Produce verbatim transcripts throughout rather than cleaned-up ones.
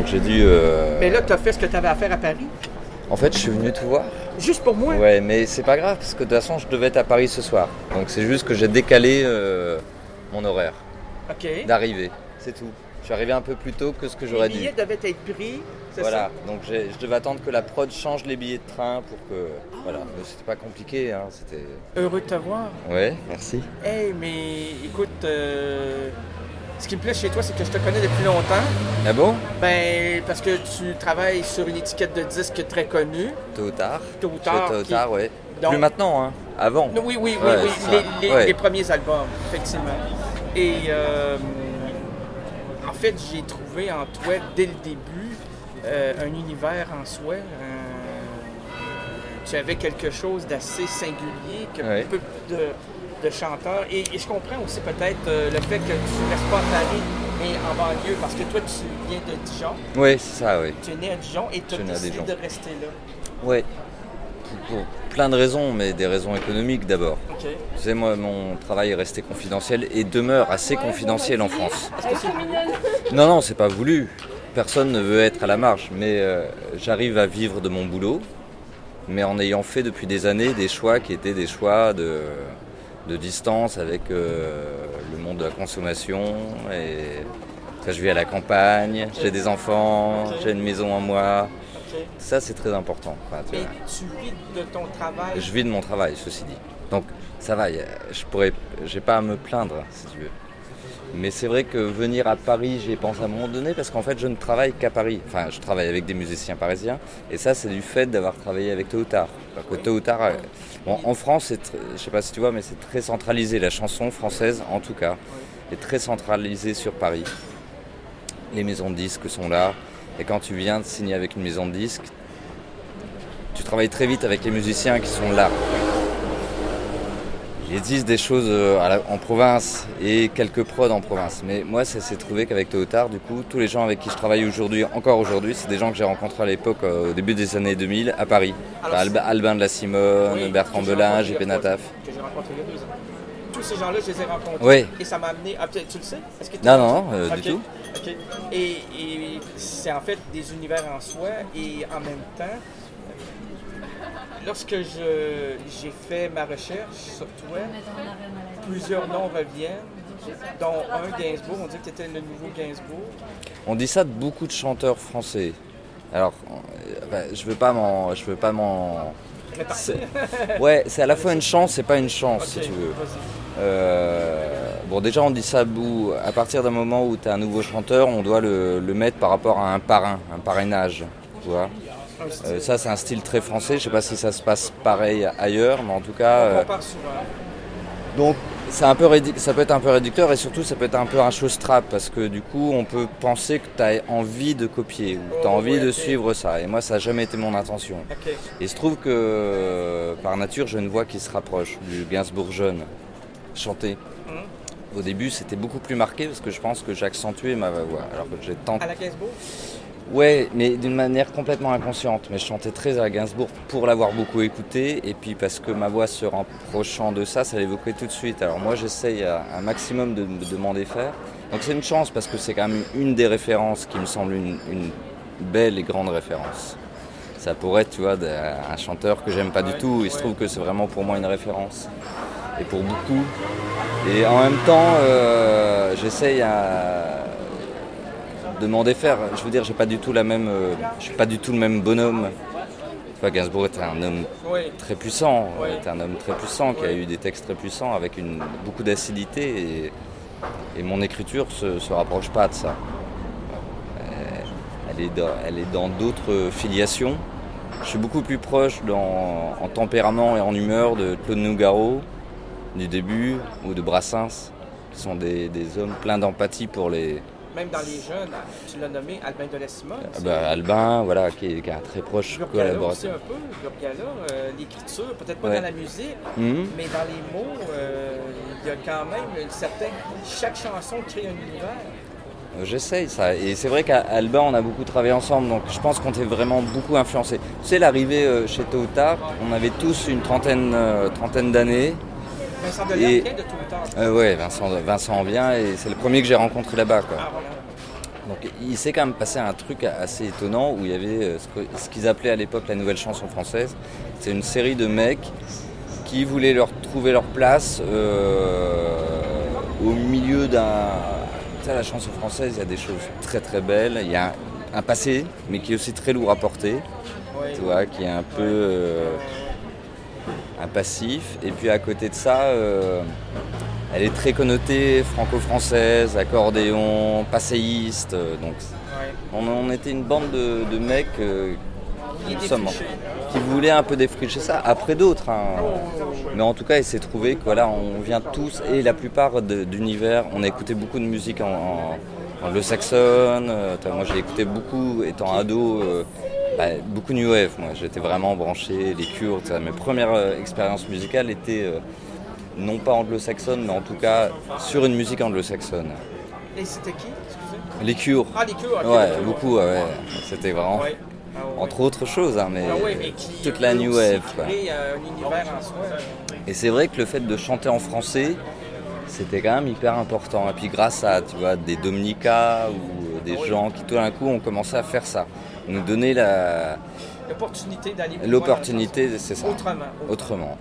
donc j'ai dû... Euh... Mais là, tu as fait ce que tu avais à faire à Paris? En fait, je suis venu te voir. Juste pour moi? Ouais, mais c'est pas grave, parce que de toute façon, je devais être à Paris ce soir. Donc c'est juste que j'ai décalé euh, mon horaire OK. d'arrivée, c'est tout. Je suis arrivé un peu plus tôt que ce que j'aurais dû. Les billets devaient être pris, c'est voilà. ça? Donc j'ai, je devais attendre que la prod change les billets de train pour que... Ah. Voilà, mais c'était pas compliqué, hein, c'était... Heureux de te voir. Ouais, merci. Hey, mais écoute, euh, ce qui me plaît chez toi, c'est que je te connais depuis longtemps. Ah bon? Ben, parce que tu travailles sur une étiquette de disque très connue. Tôt ou tard. Tôt ou tard. Tôt ou tard, qui... ouais. Donc... Plus maintenant, hein. Avant. Oui, oui, oui, ouais, oui. Les, les, ouais. les premiers albums, effectivement. Et euh, en fait, j'ai trouvé en toi, dès le début, euh, un univers en soi. Euh, tu avais quelque chose d'assez singulier, que ouais. peu de, de chanteurs. Et, et je comprends aussi peut-être euh, le fait que tu ne restes pas à Paris, mais en banlieue, parce que toi, tu viens de Dijon. Oui, c'est ça, oui. Tu es né à Dijon et tu as décidé de rester là. Oui. Pour plein de raisons, mais des raisons économiques d'abord. Okay. Tu sais, moi, mon travail est resté confidentiel et demeure assez confidentiel en France. Est-ce que c'est voulu? Non, non, c'est pas voulu. Personne ne veut être à la marge, mais euh, j'arrive à vivre de mon boulot, mais en ayant fait depuis des années des choix qui étaient des choix de, de distance avec euh, le monde de la consommation. Et ça, je vis à la campagne, okay. J'ai des enfants, okay. J'ai une maison à moi. Okay. Ça, c'est très important. Enfin, tu mais tu vis de ton travail? Je vis de mon travail, ceci dit. Donc, ça va, je pourrais, j'ai pas à me plaindre, si tu veux. Mais c'est vrai que venir à Paris, j'y ai pensé à un moment donné, parce qu'en fait, je ne travaille qu'à Paris. Enfin, je travaille avec des musiciens parisiens, et ça, c'est du fait d'avoir travaillé avec Tôt ou Tard. Parce que Tôt ou Tard, bon, en France, c'est très, je sais pas si tu vois, mais c'est très centralisé. La chanson française, en tout cas, est très centralisée sur Paris. Les maisons de disques sont là. Et quand tu viens de signer avec une maison de disques, tu travailles très vite avec les musiciens qui sont là. Il existe des choses en province et quelques prods en province. Mais moi, ça s'est trouvé qu'avec Tôt ou Tard, du coup, tous les gens avec qui je travaille aujourd'hui, encore aujourd'hui, c'est des gens que j'ai rencontrés à l'époque, au début des années deux mille, à Paris. Alors, Alba, Albin de la Simone, oui, Bertrand Belin, J P Nataf. Que j'ai rencontré il y a deux ans. Tous ces gens-là, je les ai rencontrés. Oui. Et ça m'a amené... Ah, tu le sais? Est-ce que tu non, non, euh, okay. du tout. Okay. Et, et c'est en fait des univers en soi et en même temps, lorsque je, j'ai fait ma recherche sur toi, plusieurs noms reviennent, dont un Gainsbourg. On dit que tu étais le nouveau Gainsbourg. On dit ça de beaucoup de chanteurs français. Alors, ben, je veux pas m'en... Je veux pas m'en... C'est... Ouais, c'est à la fois une chance et pas une chance, okay, si tu veux. Euh... Bon, déjà, on dit ça à partir d'un moment où tu es un nouveau chanteur, on doit le, le mettre par rapport à un parrain, un parrainage, tu vois. Euh, ça, c'est un style très français. Je sais pas si ça se passe pareil ailleurs, mais en tout cas... On compare souvent. Donc, c'est un peu rédu... ça peut être un peu réducteur et surtout, ça peut être un peu un showstrap parce que du coup, on peut penser que tu as envie de copier ou tu as oh, envie ouais, de okay. suivre ça. Et moi, ça n'a jamais été mon intention. Okay. Et il se trouve que, par nature, j'ai une voix qui se rapproche du Gainsbourg jeune, chanté. Au début, c'était beaucoup plus marqué parce que je pense que j'accentuais ma voix. Alors que j'ai tenté... À la Gainsbourg? Ouais, mais d'une manière complètement inconsciente. Mais je chantais très à la Gainsbourg pour l'avoir beaucoup écouté. Et puis parce que ma voix se rapprochant de ça, ça l'évoquait tout de suite. Alors moi, j'essaye un maximum de, de m'en défaire. Donc c'est une chance parce que c'est quand même une des références qui me semble une, une belle et grande référence. Ça pourrait être, tu vois, un chanteur que j'aime pas ouais, du tout. Il ouais. se trouve que c'est vraiment pour moi une référence. Et pour beaucoup. Et en même temps, euh, j'essaye à... de m'en défaire. Je veux dire, j'ai pas du tout la même, euh, je suis pas du tout le même bonhomme. Tu vois, Gainsbourg était un homme très puissant, oui. était un homme très puissant qui oui. a eu des textes très puissants avec une, beaucoup d'acidité et, et mon écriture se, se rapproche pas de ça. Elle est dans, elle est dans d'autres filiations. Je suis beaucoup plus proche dans, en tempérament et en humeur de Claude Nougaro du début ou de Brassens, qui sont des, des hommes pleins d'empathie pour les... Même dans les jeunes, tu l'as nommé Albin de la Simone. Euh, bah, Albin, voilà, qui est, qui est un très proche collaborateur. Aussi un peu, Burgala, euh, l'écriture, peut-être pas ouais. dans la musique, mm-hmm. mais dans les mots, euh, il y a quand même une certaine... Chaque chanson crée un univers. J'essaye ça, et c'est vrai qu'à Albin, on a beaucoup travaillé ensemble, donc je pense qu'on t'est vraiment beaucoup influencé. Tu sais, l'arrivée euh, chez Tôt ou Tard, on avait tous une trentaine, euh, trentaine d'années. Vincent Delerme vient de Tôt ou Tard. Euh, ouais, Vincent, Vincent en vient et c'est le premier que j'ai rencontré là-bas, quoi. Ah, voilà. Donc il s'est quand même passé un truc assez étonnant où il y avait ce, que, ce qu'ils appelaient à l'époque la nouvelle chanson française. C'est une série de mecs qui voulaient leur trouver leur place euh, au milieu d'un... Tu sais, la chanson française, il y a des choses très très belles. Il y a un, un passé, mais qui est aussi très lourd à porter, tu vois, qui est un peu euh, un passif. Et puis à côté de ça... Euh, elle est très connotée franco-française, accordéon, passéiste. Donc ouais. on, on était une bande de, de mecs euh, sommes, qui voulaient un peu défricher ça. Après d'autres, hein. Mais en tout cas, il s'est trouvé que voilà, on vient tous et la plupart de, d'univers. On a écouté beaucoup de musique en, en, en anglo-saxonne. Euh, moi, j'ai écouté beaucoup étant ado. Euh, bah, beaucoup New Wave. Moi, j'étais vraiment branché. Les Cures. Mes premières euh, expériences musicales étaient euh, non pas anglo-saxonne, mais en tout cas sur une musique anglo-saxonne. Et c'était qui? Excusez. Les Cures. Ah, les Cures, okay, ouais, les Cures. beaucoup, ouais. ouais. C'était vraiment, ouais. Ah, ouais. Entre autres choses, hein, mais, ah, ouais, mais qui, toute la New Wave. Quoi. Euh, un univers en soi. Et c'est vrai que le fait de chanter en français, c'était quand même hyper important. Et puis grâce à, tu vois, des Dominica ou des ah, gens oui. qui tout d'un coup ont commencé à faire ça, nous donner la... l'opportunité d'aller plus L'opportunité, loin, c'est ça. Autrement. Autrement.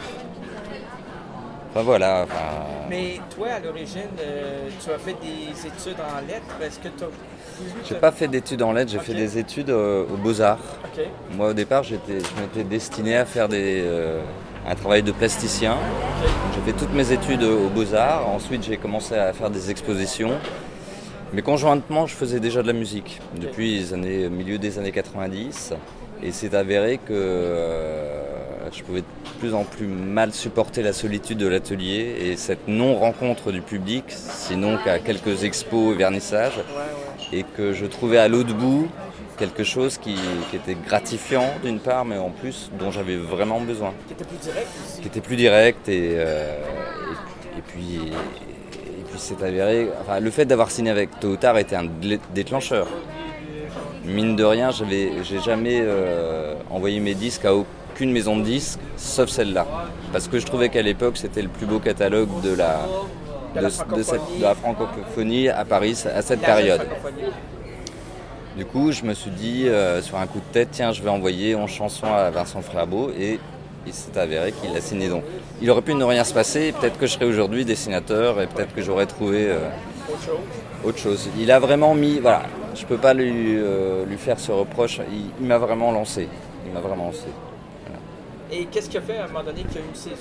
Enfin, voilà. Enfin... Mais toi, à l'origine, euh, tu as fait des études en lettres. Est-ce que tu as... J'ai pas fait d'études en lettres, j'ai okay. fait des études euh, aux Beaux-Arts. Okay. Moi, au départ, j'étais, je m'étais destiné à faire des, euh, un travail de plasticien. Okay. J'ai fait toutes mes études aux Beaux-Arts. Ensuite, j'ai commencé à faire des expositions. Mais conjointement, je faisais déjà de la musique depuis les années, milieu des années quatre-vingt-dix. Et c'est avéré que euh, je pouvais de plus en plus mal supporter la solitude de l'atelier et cette non-rencontre du public, sinon qu'à quelques expos et vernissages. Et que je trouvais à l'autre bout quelque chose qui, qui était gratifiant d'une part, mais en plus dont j'avais vraiment besoin. Qui était plus direct aussi. Qui était plus direct et, euh, et, et puis... Et puis c'est avéré, enfin, le fait d'avoir signé avec Tôt ou Tard était un déclencheur. Mine de rien, j'avais, j'ai jamais euh, envoyé mes disques à aucune maison de disques, sauf celle-là. Parce que je trouvais qu'à l'époque, c'était le plus beau catalogue de la, de, de, de, cette, de la francophonie à Paris à cette période. Du coup, je me suis dit, euh, sur un coup de tête, tiens, je vais envoyer en chanson à Vincent Frerbeau et il s'est avéré qu'il l'a signé donc. Il aurait pu ne rien se passer, peut-être que je serais aujourd'hui dessinateur et peut-être que j'aurais trouvé euh, autre chose. Il a vraiment mis, voilà, je peux pas lui, euh, lui faire ce reproche, il, il m'a vraiment lancé. Il m'a vraiment lancé. Voilà. Et qu'est-ce qui a fait à un moment donné qu'il y a eu une césure?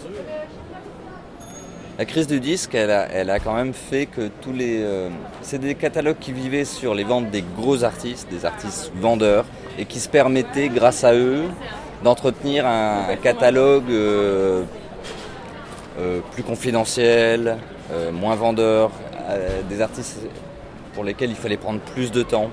La crise du disque, elle a, elle a quand même fait que tous les... Euh, c'est des catalogues qui vivaient sur les ventes des gros artistes, des artistes vendeurs, et qui se permettaient, grâce à eux, d'entretenir un, un catalogue euh, euh, plus confidentiel, euh, moins vendeur, euh, des artistes pour lesquels il fallait prendre plus de temps.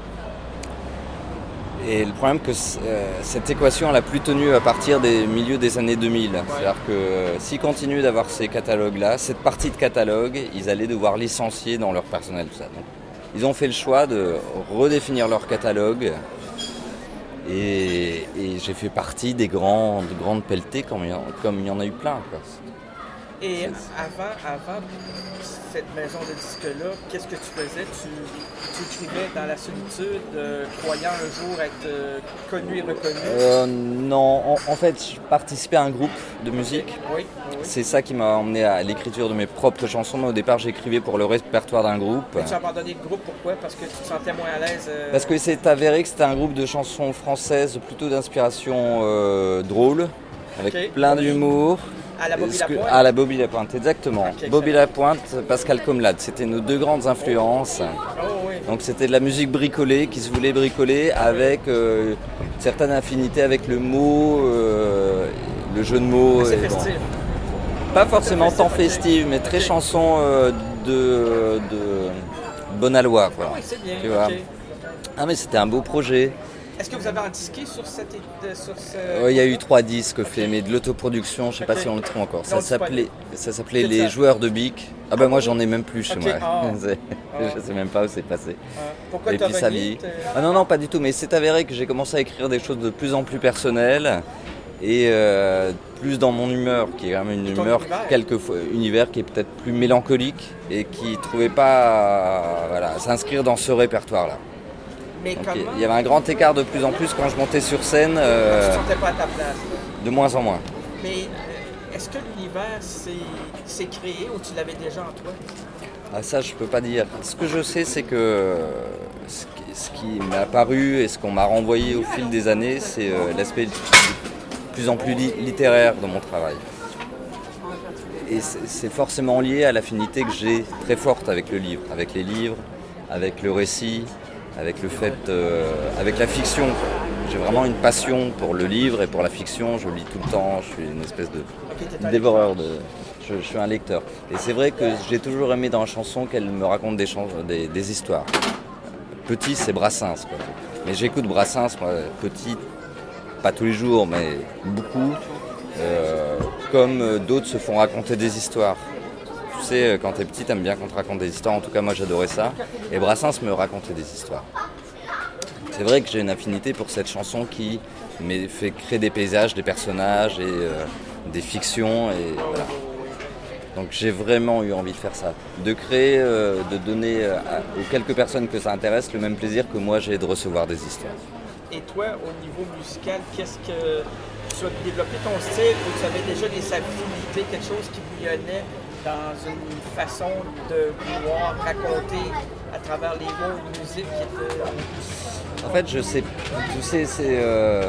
Et le problème que euh, cette équation elle a plus tenu à partir des milieux des années deux mille. C'est-à-dire que euh, s'ils continuent d'avoir ces catalogues-là, cette partie de catalogue, ils allaient devoir licencier dans leur personnel. Tout ça. Donc, ils ont fait le choix de redéfinir leur catalogue. Et, et j'ai fait partie des grandes, grandes pelletées comme il, y en, comme il y en a eu plein. Quoi. Et avant, avant cette maison de disques-là, qu'est-ce que tu faisais? Tu, tu écrivais dans la solitude, euh, croyant un jour être euh, connu et reconnu? euh, Non, en, en fait, je participais à un groupe de musique. Okay. Oui, oui. C'est ça qui m'a emmené à l'écriture de mes propres chansons. Mais au départ, j'écrivais pour le répertoire d'un groupe. Mais tu as abandonné le groupe, pourquoi? Parce que tu te sentais moins à l'aise? Euh... Parce que c'est avéré que c'était un groupe de chansons françaises plutôt d'inspiration euh, drôle, avec okay. plein d'humour. À la Bobby Lapointe? À la Bobby Lapointe, exactement. Okay, Bobby Lapointe, Pascal Comlade, c'était nos deux grandes influences. Oh, oui. Donc c'était de la musique bricolée, qui se voulait bricoler avec euh, une certaine affinité avec le mot, euh, le jeu de mots. C'est festif. Bon. Pas forcément tant festive, mais très okay. chanson euh, de, de bon aloi, quoi. Ah oui, c'est bien. Tu vois. Okay. Ah mais c'était un beau projet. Est-ce que vous avez un disque sur cette... Sur ce... Il ouais, y a eu trois disques okay. faits, mais de l'autoproduction, je ne sais okay. pas si on le trouve encore. Ça s'appelait, ça s'appelait Les ça. Joueurs de Bic. Ah ben ah, moi oui. j'en ai même plus chez okay. moi. Oh. je ne sais même pas où c'est passé. Ah. Pourquoi et puis ça vit. Ah non, non, pas du tout. Mais c'est avéré que j'ai commencé à écrire des choses de plus en plus personnelles. et euh, plus dans mon humeur, qui est quand même une humeur univers. quelquefois univers qui est peut-être plus mélancolique et qui ne trouvait pas euh, voilà, s'inscrire dans ce répertoire-là. Mais Donc, comment il y avait un grand écart de plus en plus quand je montais sur scène, tu euh, ne te sentais pas à ta place? de moins en moins. Mais euh, est-ce que l'univers s'est, s'est créé ou tu l'avais déjà en toi? Ah, ça, je peux pas dire. Ce que je sais, c'est que euh, ce qui, ce qui m'est apparu et ce qu'on m'a renvoyé au fil des années, c'est euh, l'aspect de plus en plus li- littéraire de mon travail. Et c'est, c'est forcément lié à l'affinité que j'ai très forte avec le livre, avec les livres, avec le récit, avec le fait, euh, avec la fiction. J'ai vraiment une passion pour le livre et pour la fiction. Je lis tout le temps. Je suis une espèce de Ok, t'es un dévoreur de. Je, je suis un lecteur. Et c'est vrai que j'ai toujours aimé dans la chanson qu'elle me raconte des, chans- des, des histoires. Petit, c'est Brassens, quoi. Mais j'écoute Brassens, moi, petit, pas tous les jours, mais beaucoup. Euh, comme d'autres se font raconter des histoires. Tu sais, quand t'es petit, t'aimes bien qu'on te raconte des histoires. En tout cas, moi, j'adorais ça. Et Brassens me racontait des histoires. C'est vrai que j'ai une affinité pour cette chanson qui me fait créer des paysages, des personnages et euh, des fictions. Et voilà. Donc j'ai vraiment eu envie de faire ça, de créer, euh, de donner euh, à, aux quelques personnes que ça intéresse le même plaisir que moi j'ai de recevoir des histoires. Et toi, au niveau musical, qu'est-ce que tu as développé ton style ou tu avais déjà des affinités, quelque chose qui bouillonnait dans une façon de vouloir raconter à travers les mots de musique qui était... En fait, je sais, tu sais, c'est... Euh,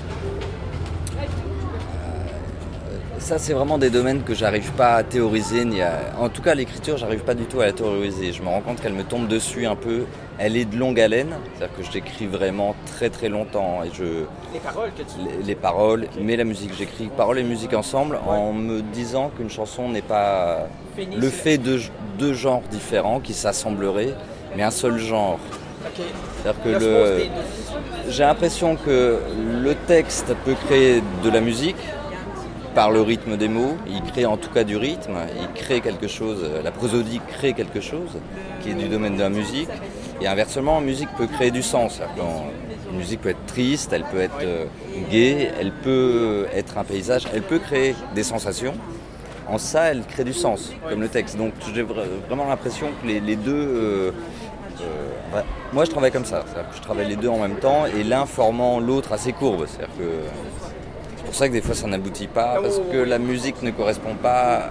Ça, c'est vraiment des domaines que j'arrive pas à théoriser. Ni à... En tout cas, l'écriture, j'arrive pas du tout à la théoriser. Je me rends compte qu'elle me tombe dessus un peu. Elle est de longue haleine, c'est-à-dire que je l'écris vraiment très très longtemps. Et je... Les paroles que tu... Les, les paroles, mais la musique. J'écris paroles et musique ensemble en me disant qu'une chanson n'est pas Fini, le c'est- fait de deux genres différents qui s'assembleraient, mais un seul genre. Ok. C'est-à-dire que Là, je le... pose des deux. j'ai l'impression que le texte peut créer de la musique par le rythme des mots, il crée en tout cas du rythme, il crée quelque chose, la prosodie crée quelque chose qui est du domaine de la musique, et inversement, la musique peut créer du sens. C'est-à-dire que la musique peut être triste, elle peut être euh, gaie, elle peut être un paysage, elle peut créer des sensations. En ça, elle crée du sens, comme le texte. Donc j'ai vra- vraiment l'impression que les, les deux... euh, euh, ouais. Moi, je travaille comme ça, c'est-à-dire que je travaille les deux en même temps, et l'un formant l'autre à ses courbes. C'est-à-dire que c'est pour ça que des fois ça n'aboutit pas, parce que la musique ne correspond pas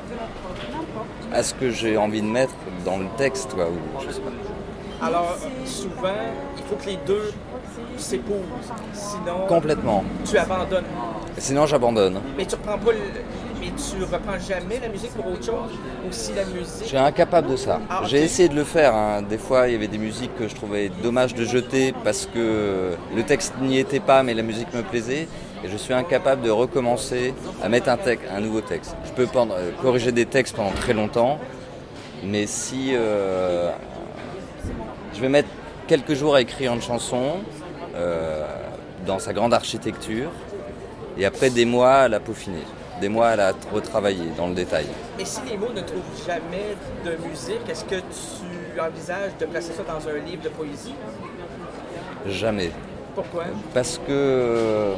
à ce que j'ai envie de mettre dans le texte, quoi, ou je sais pas. Alors, souvent, il faut que les deux s'épousent. Sinon, Complètement. tu abandonnes. Sinon j'abandonne. Mais tu reprends pas le... Mais tu reprends jamais la musique pour autre chose? Ou si la musique... Je suis incapable de ça. Ah, ok. J'ai essayé de le faire, hein. Des fois il y avait des musiques que je trouvais dommage de jeter parce que le texte n'y était pas mais la musique me plaisait. Et je suis incapable de recommencer à mettre un, texte, un nouveau texte. Je peux pendant, euh, corriger des textes pendant très longtemps, mais si euh, je vais mettre quelques jours à écrire une chanson euh, dans sa grande architecture, et après des mois à la peaufiner, des mois à la retravailler dans le détail. Mais si les mots ne trouvent jamais de musique, est-ce que tu envisages de placer ça dans un livre de poésie? Jamais. Pourquoi? Parce que euh,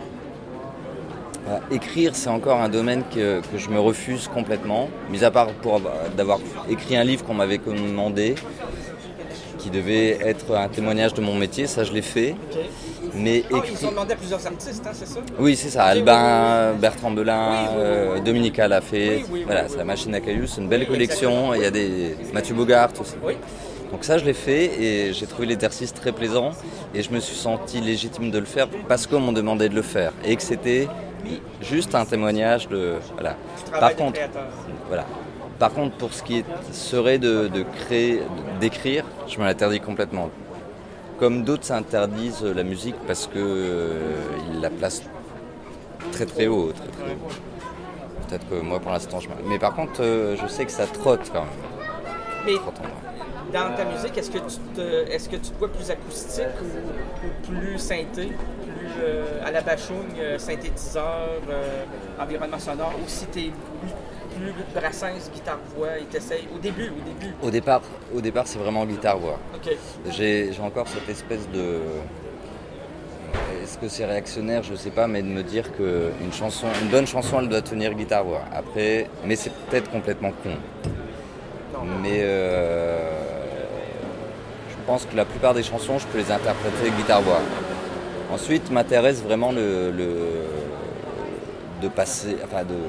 écrire, c'est encore un domaine que, que je me refuse complètement, mis à part pour avoir, d'avoir écrit un livre qu'on m'avait commandé, qui devait être un témoignage de mon métier, ça je l'ai fait. Okay. Mais Ah, écrit... ils ont demandé à plusieurs artistes, hein, c'est ça? Oui, c'est ça. Okay, Albin, oui, oui. Bertrand Belin, Oui, oui, oui, oui. euh, Dominica l'a fait. Oui, oui, voilà, oui, c'est oui, la oui. machine à cailloux, c'est une belle Oui, collection. exactement. Il y a des Mathieu Bogart aussi. Oui. Donc ça, je l'ai fait et j'ai trouvé l'exercice très plaisant et je me suis senti légitime de le faire parce qu'on m'en demandait de le faire et que c'était juste un témoignage de... Voilà. Par contre, voilà. Par contre, pour ce qui est, serait de, de créer, d'écrire, je me l'interdis complètement. Comme d'autres s'interdisent la musique parce qu'ils euh, la placent très très haut. Très, très haut. Peut-être que moi pour l'instant je... Mais par contre, euh, je sais que ça trotte quand même. Mais Trotte en moi. dans ta musique, est-ce que tu te, est-ce que tu te vois plus acoustique ou, ou plus synthé, plus euh, à la bachoune, euh, synthétiseur, euh, environnement sonore, ou si t'es plus, plus Brassens, guitare-voix, et t'essayes au début, au début? Au départ, au départ c'est vraiment guitare-voix. Ok. J'ai, j'ai encore cette espèce de... est-ce que c'est réactionnaire, je sais pas, mais de me dire qu'une chanson, une bonne chanson, elle doit tenir guitare-voix. Après, mais c'est peut-être complètement con. Non. Mais euh, je pense que la plupart des chansons, je peux les interpréter guitare-voix. Ensuite, m'intéresse vraiment le, le de passer, enfin de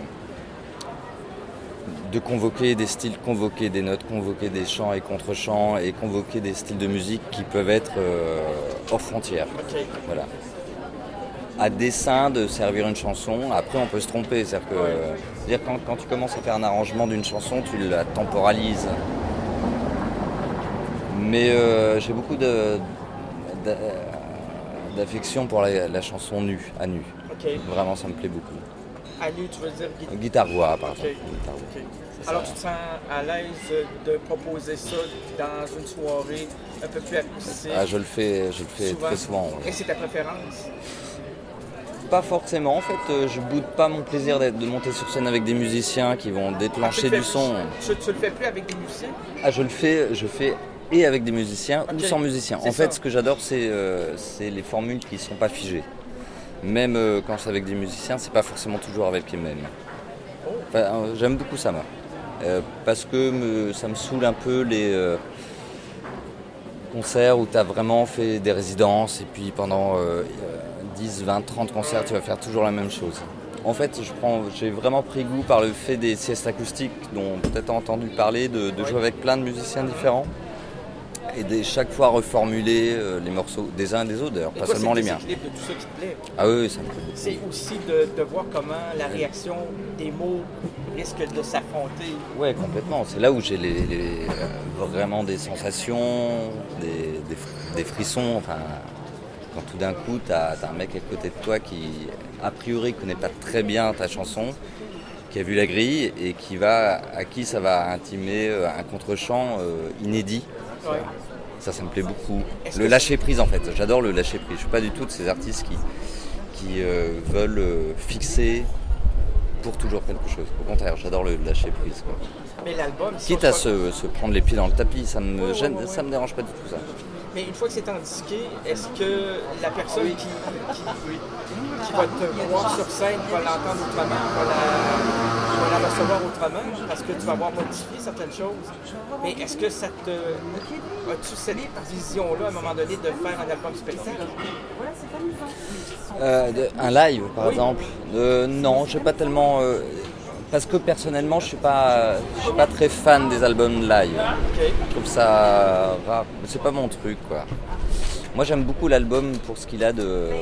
de convoquer des styles, convoquer des notes, convoquer des chants et contre-chants et convoquer des styles de musique qui peuvent être euh, hors frontières. Okay. Voilà. À dessein de servir une chanson, après on peut se tromper. C'est-à-dire que ouais. dire, quand, quand tu commences à faire un arrangement d'une chanson, tu la temporalises. Mais euh, j'ai beaucoup de, de, d'affection pour la, la chanson nue, à nu. Okay. Vraiment, ça me plaît beaucoup. À nu, tu veux dire guitare? Guitare-voix, par exemple. Okay. Guitare-voix. Okay. Alors, tu te sens à l'aise de proposer ça dans une soirée un peu plus acoustique? Ah, je le fais, je le fais souvent. Très souvent. Ouais. Et c'est ta préférence? Pas forcément. En fait, je boude pas mon plaisir de monter sur scène avec des musiciens qui vont déclencher ah, du son. Tu, tu le fais plus avec des musiciens? Ah, je le fais, je fais et avec des musiciens okay. ou sans musiciens. C'est en fait, ça. Ce que j'adore, c'est, euh, c'est les formules qui sont pas figées. Même euh, quand c'est avec des musiciens, c'est pas forcément toujours avec les mêmes. Enfin, euh, j'aime beaucoup ça, moi. Euh, parce que me, ça me saoule un peu les euh, concerts où tu as vraiment fait des résidences et puis pendant euh, dix, vingt, trente concerts, tu vas faire toujours la même chose. En fait, je prends, j'ai vraiment pris goût par le fait des siestes acoustiques dont peut-être entendu parler, de, de jouer avec plein de musiciens différents et de chaque fois reformuler euh, les morceaux des uns et des autres, d'ailleurs, pas toi, seulement les miens. C'est de tout ça qui te plaît. Ah oui, ça me plaît beaucoup. C'est aussi de, de voir comment la réaction des mots risque de s'affronter. Oui, complètement. C'est là où j'ai les, les, euh, vraiment des sensations, des, des, des frissons. Enfin, quand tout d'un coup, tu as un mec à côté de toi qui, a priori, connaît pas très bien ta chanson, qui a vu la grille et qui va, à qui ça va intimer un contre-champ euh, inédit. Ouais. Ça, ça me plaît beaucoup. Est-ce le lâcher-prise, en fait. J'adore le lâcher-prise. Je ne suis pas du tout de ces artistes qui, qui euh, veulent euh, fixer pour toujours quelque chose. Au contraire, j'adore le lâcher-prise. Quoi. Mais l'album... Quitte à se, se prendre les pieds dans le tapis, ça me ouais, gêne, ouais, ouais, ça me dérange pas du tout, ça. Mais une fois que c'est indiqué, est-ce que la personne qui, qui, qui va te voir sur scène va l'entendre autrement, va la, va la recevoir autrement, parce que tu vas avoir modifié certaines choses? Mais est-ce que ça te... As-tu cette vision-là, à un moment donné, de faire un album spectacle? Euh, de, un live, par oui. exemple euh, Non, je n'ai pas tellement... Euh, parce que personnellement, je ne suis, suis pas très fan des albums live. Okay. Je trouve ça rare. C'est pas mon truc, quoi. Moi, j'aime beaucoup l'album pour ce qu'il a de... Euh,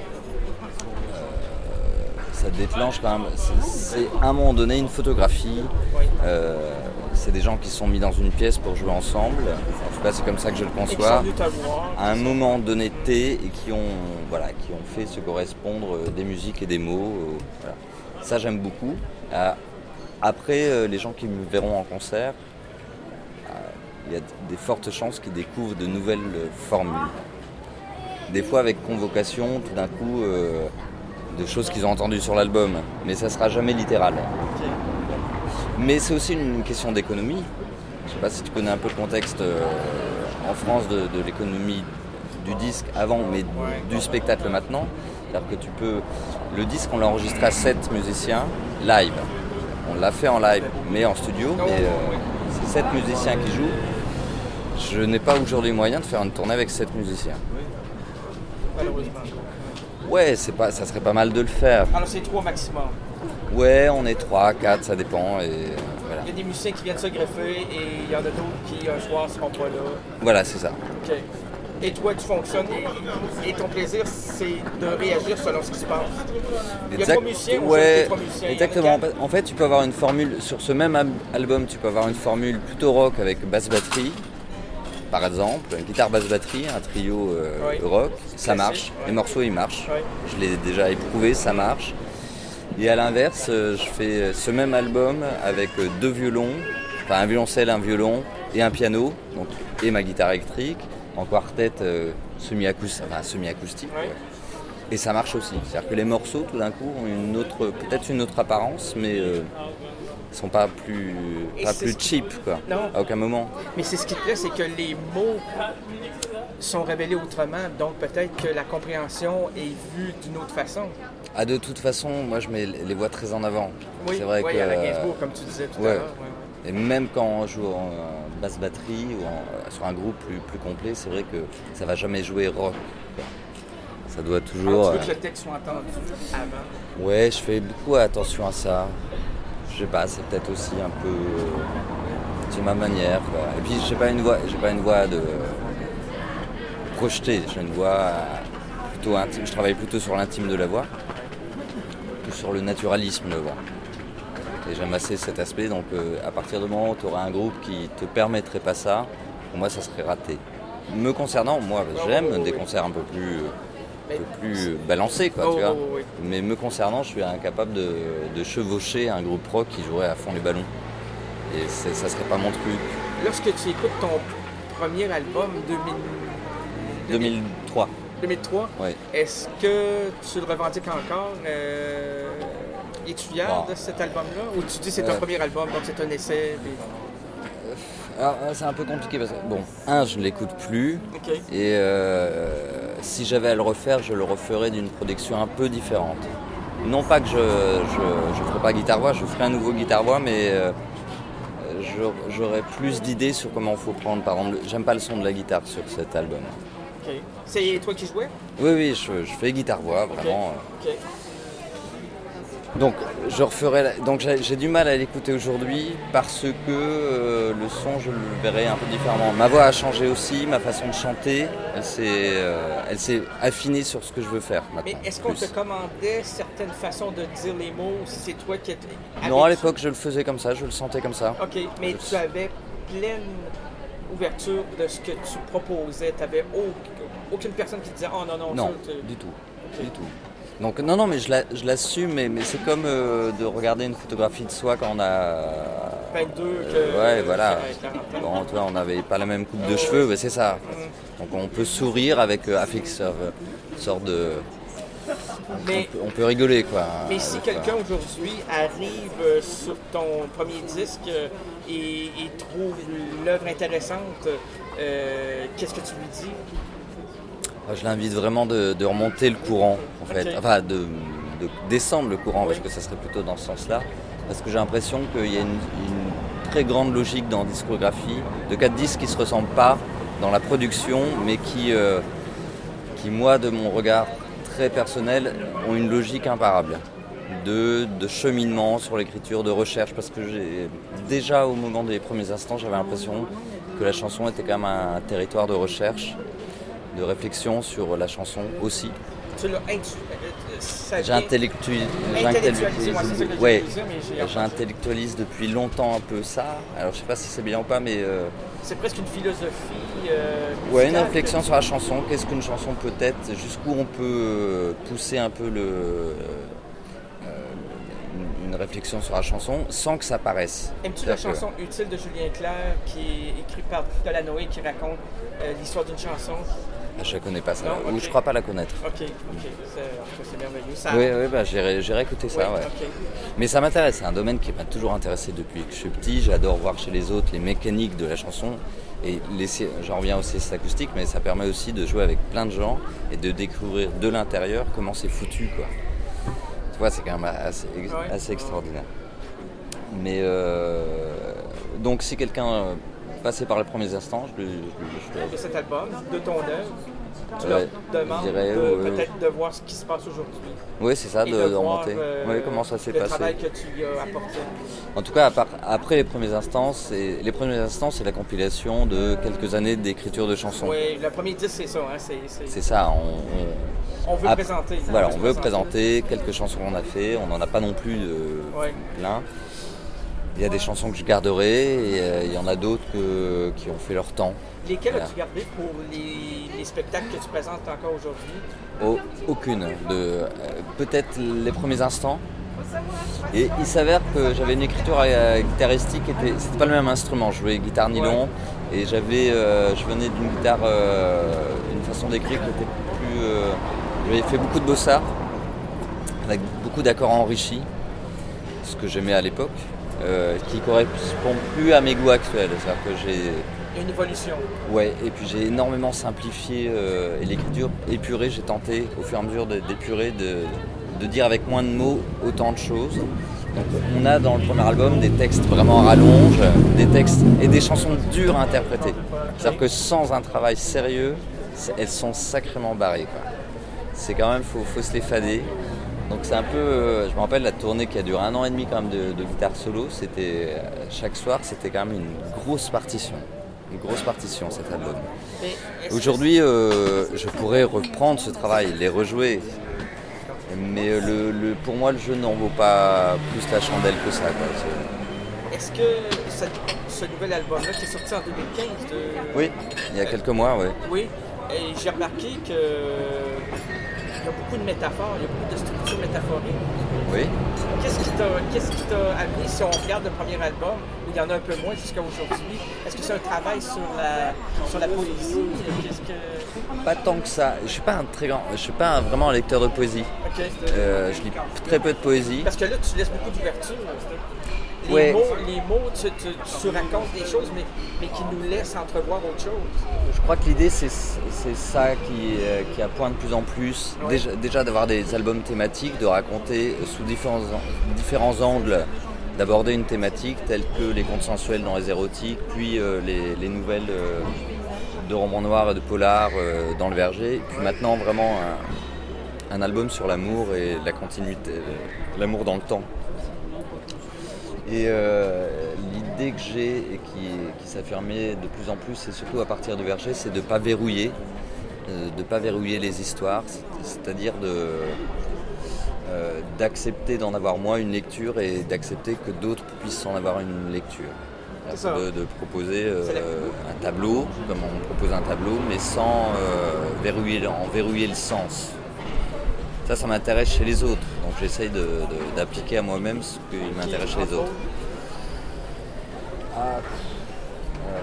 ça déclenche quand même... C'est à un moment donné une photographie. Euh, c'est des gens qui se sont mis dans une pièce pour jouer ensemble. En tout cas, c'est comme ça que je le conçois. À un moment donné de thé et qui ont, voilà, qui ont fait se correspondre des musiques et des mots. Voilà. Ça, j'aime beaucoup. Euh, après, euh, les gens qui me verront en concert, il euh, y a des fortes chances qu'ils découvrent de nouvelles euh, formules. Des fois avec convocation, tout d'un coup, euh, de choses qu'ils ont entendues sur l'album. Mais ça ne sera jamais littéral. Okay. Mais c'est aussi une question d'économie. Je ne sais pas si tu connais un peu le contexte euh, en France de, de l'économie du disque avant, mais ouais. du spectacle maintenant. C'est-à-dire que tu peux... Le disque, on l'a enregistré à sept musiciens live. On l'a fait en live, mais en studio. Mais euh, c'est sept musiciens qui jouent. Je n'ai pas aujourd'hui moyen de faire une tournée avec sept musiciens. Malheureusement. Ouais, c'est pas, ça serait pas mal de le faire. Alors c'est trois maximum. Ouais, on est trois, quatre, ça dépend. Et, euh, voilà. Il y a des musiciens qui viennent se greffer et il y en a d'autres qui un soir ne seront pas là. Voilà, c'est ça. OK. Et toi, tu fonctionnes et ton plaisir, c'est de réagir selon ce qui se passe. Il y a trois musiciens ou ouais, trois musiciens? Exactement. En fait, tu peux avoir une formule, sur ce même album, tu peux avoir une formule plutôt rock avec basse-batterie, par exemple, une guitare basse-batterie, un trio euh, oui. rock, ça Classique, marche. Ouais. Les morceaux, ils marchent. Ouais. Je l'ai déjà éprouvé, ça marche. Et à l'inverse, je fais ce même album avec deux violons, enfin un violoncelle, un violon et un piano, donc, et ma guitare électrique. En quartet euh, semi-acoustique, enfin, semi-acoustique ouais. Ouais. Et ça marche aussi. C'est-à-dire que les morceaux, tout d'un coup, ont une autre, peut-être une autre apparence, mais euh, ils sont pas plus, pas plus cheap, quoi. Non. À aucun moment. Mais c'est ce qui te plaît, c'est que les mots sont révélés autrement, donc peut-être que la compréhension est vue d'une autre façon. Ah, de toute façon, moi je mets les voix très en avant. Oui, c'est vrai oui que, à la Gainsbourg, comme tu disais tout ouais. à l'heure. Ouais, ouais. Et même quand on joue en basse batterie ou en, sur un groupe plus, plus complet, c'est vrai que ça va jamais jouer rock, quoi. Ça doit toujours... Alors, tu veux que le texte soit entendu avant? Ouais, je fais beaucoup attention à ça. Je sais pas, c'est peut-être aussi un peu... C'est ma manière, quoi. Et puis j'ai pas une voix, j'ai pas une voix de projetée, j'ai une voix plutôt intime. Je travaille plutôt sur l'intime de la voix, plus sur le naturalisme de la voix. Et j'aime assez cet aspect, donc euh, à partir du moment où tu auras un groupe qui te permettrait pas ça, pour moi ça serait raté. Me concernant, moi j'aime oh, oh, des oui. concerts un peu plus, un peu plus balancés, quoi, oh, tu vois. Oh, oui. Mais me concernant, je suis incapable de, de chevaucher un groupe rock qui jouerait à fond les ballons. Et ça serait pas mon truc. Lorsque tu écoutes ton premier album, deux mille... deux mille trois. deux mille trois, oui. Est-ce que tu le revendiques encore? Euh... Es-tu fier wow. de cet album-là? Ou tu dis que c'est ton euh... premier album, donc c'est un essai? Puis... Alors, c'est un peu compliqué parce que, bon, un, je ne l'écoute plus. Okay. Et euh, si j'avais à le refaire, je le referais d'une production un peu différente. Non pas que je ne ferais pas guitare-voix, je ferais un nouveau guitare-voix, mais... Euh, j'aurais plus d'idées sur comment il faut prendre. Par exemple, j'aime pas le son de la guitare sur cet album. Ok. C'est toi qui jouais? Oui, oui, je, je fais guitare-voix, vraiment. Okay. Okay. Donc, je referai. Donc, j'ai, j'ai du mal à l'écouter aujourd'hui parce que euh, le son, je le verrai un peu différemment. Ma voix a changé aussi, ma façon de chanter, elle s'est, euh, elle s'est affinée sur ce que je veux faire maintenant. Mais est-ce qu'on plus. te commandait certaines façons de dire les mots ou si c'est toi qui étais... Non, à l'époque, je le faisais comme ça, je le sentais comme ça. Ok, mais je... tu avais pleine ouverture de ce que tu proposais. Tu n'avais aucune personne qui te disait « Oh non, non, non, ça, du tout, okay. du tout. » Donc non, non, mais je, la, je l'assume, mais, mais c'est comme euh, de regarder une photographie de soi quand on a... vingt-deux, euh, que... Ouais, voilà. Bon, toi, on n'avait pas la même coupe de oh, cheveux, ouais. Mais c'est ça. Mm. Donc on peut sourire avec euh, affection, une sorte de... Mais, on, peut, on peut rigoler, quoi. Mais si quelqu'un ça. Aujourd'hui arrive sur ton premier disque et, et trouve l'œuvre intéressante, euh, qu'est-ce que tu lui dis? Je l'invite vraiment de, de remonter le courant, en fait. Okay. Enfin, de, de descendre le courant, oui. Parce que ça serait plutôt dans ce sens-là. Parce que j'ai l'impression qu'il y a une, une très grande logique dans la discographie, de quatre disques qui ne se ressemblent pas dans la production, mais qui, euh, qui, moi, de mon regard très personnel, ont une logique imparable. De, de cheminement sur l'écriture, de recherche, parce que j'ai déjà, au moment des premiers instants, j'avais l'impression que la chanson était quand même un territoire de recherche, de réflexion sur la chanson aussi. Tu l'as J'ai intellectualisé, ouais, j'intellectualise depuis longtemps un peu ça. Alors je sais pas si c'est bien ou pas, mais euh... c'est presque une philosophie. Euh, ouais, une réflexion que... sur la chanson. Qu'est-ce qu'une chanson peut être? Jusqu'où on peut pousser un peu le euh, une réflexion sur la chanson sans que ça paraisse. Aimes-tu la chanson que... Utile de Julien Clerc qui est écrite par Delanoë qui raconte euh, l'histoire d'une chanson? Ah, je ne connais pas ça, non, ou okay. je crois pas la connaître. Ok, ok, c'est, c'est merveilleux. Ça... Oui, oui bah, j'irai, j'irai écouter ça, oui, ouais. Okay. Mais ça m'intéresse, c'est un domaine qui m'a toujours intéressé depuis que je suis petit. J'adore voir chez les autres les mécaniques de la chanson. Et laisser, j'en reviens aussi à cet acoustique, mais ça permet aussi de jouer avec plein de gens et de découvrir de l'intérieur comment c'est foutu, quoi. Tu vois, c'est quand même assez, ouais. assez extraordinaire. Mais euh, donc si quelqu'un... Euh, passé par les premiers instants, je, je, je, je... de cet album, de ton œuvre, tu ouais, leur demandes dirais, de, euh... peut-être de voir ce qui se passe aujourd'hui. Oui, c'est ça, de, de, de remonter. Voir, euh, oui, comment ça s'est le passé. Le travail que tu y as apporté. En tout cas, part, après les premiers instants, c'est, les premiers instants, c'est la compilation de quelques années d'écriture de chansons. Oui, le premier disque, c'est ça. Hein, c'est, c'est... c'est ça, on, on, on veut ap- présenter. Voilà, on, on veut présenter quelques chansons qu'on a fait, on n'en a pas non plus de, ouais. plein. Il y a des chansons que je garderai et euh, il y en a d'autres que, qui ont fait leur temps. Lesquelles voilà. As-tu gardé pour les, les spectacles que tu présentes encore aujourd'hui? Oh, aucune. De, euh, peut-être les premiers instants. Et il s'avère que j'avais une écriture euh, guitaristique, était, c'était pas le même instrument. Je jouais guitare nylon ouais. et j'avais, euh, je venais d'une guitare, euh, une façon d'écrire qui était plus... Euh, j'avais fait beaucoup de bossa, avec beaucoup d'accords enrichis, ce que j'aimais à l'époque. Euh, qui ne correspond plus à mes goûts actuels. C'est-à-dire que j'ai, Il y a une évolution. Ouais, et puis j'ai énormément simplifié euh, et l'écriture épurée, j'ai tenté au fur et à mesure de- d'épurer, de, de dire avec moins de mots autant de choses. Donc on a dans le premier album des textes vraiment à rallonge, des textes et des chansons dures à interpréter. C'est-à-dire que sans un travail sérieux, c'est- elles sont sacrément barrées, quoi. C'est quand même, faut, faut se les fader. Donc c'est un peu, euh, je me rappelle la tournée qui a duré un an et demi quand même de, de guitare solo, c'était, euh, chaque soir c'était quand même une grosse partition. Une grosse partition cet album. Mais est-ce que Aujourd'hui, euh, je pourrais reprendre ce travail, les rejouer. Mais euh, le, le- pour moi, le jeu n'en vaut pas plus la chandelle que ça, quoi. C'est- Est-ce que ce, ce nouvel album-là qui est sorti en deux mille quinze, de... Oui, il y a quelques mois, oui. Oui, et j'ai remarqué que il y a beaucoup de métaphores, il y a beaucoup de structures métaphoriques. Oui. Qu'est-ce qui t'a, qu'est-ce qui t'a amené, si on regarde le premier album, où il y en a un peu moins jusqu'à aujourd'hui, est-ce que c'est un travail sur la, sur la poésie? Qu'est-ce que... Pas tant que ça. Je suis pas un très grand, je suis pas un- vraiment un lecteur de poésie. Ok. Euh, je lis très peu de poésie. Parce que là, tu laisses beaucoup d'ouverture. Les, Ouais. mots, les mots, tu, tu, tu racontes des choses, mais, mais qui nous laissent entrevoir autre chose. Je crois que l'idée c'est, c'est ça qui, euh, qui appointe de plus en plus. Ouais. Déjà, déjà d'avoir des albums thématiques, de raconter sous différents, an- différents angles, d'aborder une thématique telle que les contes sensuels dans les érotiques, puis euh, les, les nouvelles euh, de romans noirs et de polars euh, dans le verger, puis maintenant vraiment un, un album sur l'amour et la continuité, euh, l'amour dans le temps. Et euh, l'idée que j'ai et qui, qui s'affirmait de plus en plus, et surtout à partir du verger, c'est de ne pas verrouiller, euh, de pas verrouiller les histoires, c'est- c'est-à-dire de, euh, d'accepter d'en avoir moi une lecture et d'accepter que d'autres puissent en avoir une lecture. C'est ça. De, de proposer euh, C'est la- un tableau, comme on propose un tableau, mais sans euh, verrouiller, en verrouiller le sens. Ça, ça m'intéresse chez les autres. Donc j'essaye de- de- d'appliquer à moi-même ce qui m'intéresse chez les autres. Ah, euh,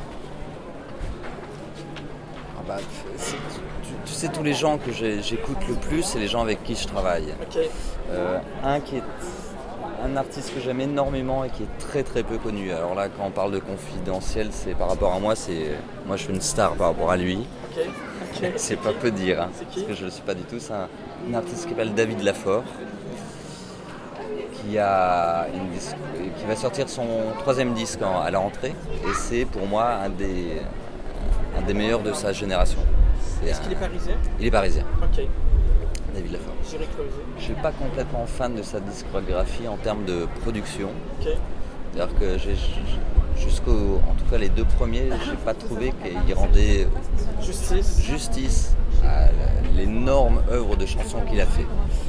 ah bah, c'est- tu, tu sais, tous les gens que j'ai- j'écoute le plus, c'est les gens avec qui je travaille. Ok. Euh, un qui est un artiste que j'aime énormément et qui est très très peu connu. Alors là, quand on parle de confidentiel, c'est par rapport à moi, c'est moi je suis une star par rapport à lui. Ok. Ok. C'est pas peu dire, hein, C'est qui? parce que je ne le suis pas du tout. C'est un, un artiste qui s'appelle David Lafort, qui, a une disque- qui va sortir son troisième disque en- à la rentrée, et c'est pour moi un des, un des meilleurs de sa génération. C'est Est-ce un- qu'il est parisien? Il est parisien, Ok. David Lafort. J'irai creuser. Je ne suis pas complètement fan de sa discographie en termes de production. Ok. C'est-à-dire que j'ai, jusqu'au, en tout cas les deux premiers, j'ai pas trouvé qu'il rendait Justice. justice à l'énorme œuvre de chansons qu'il a fait.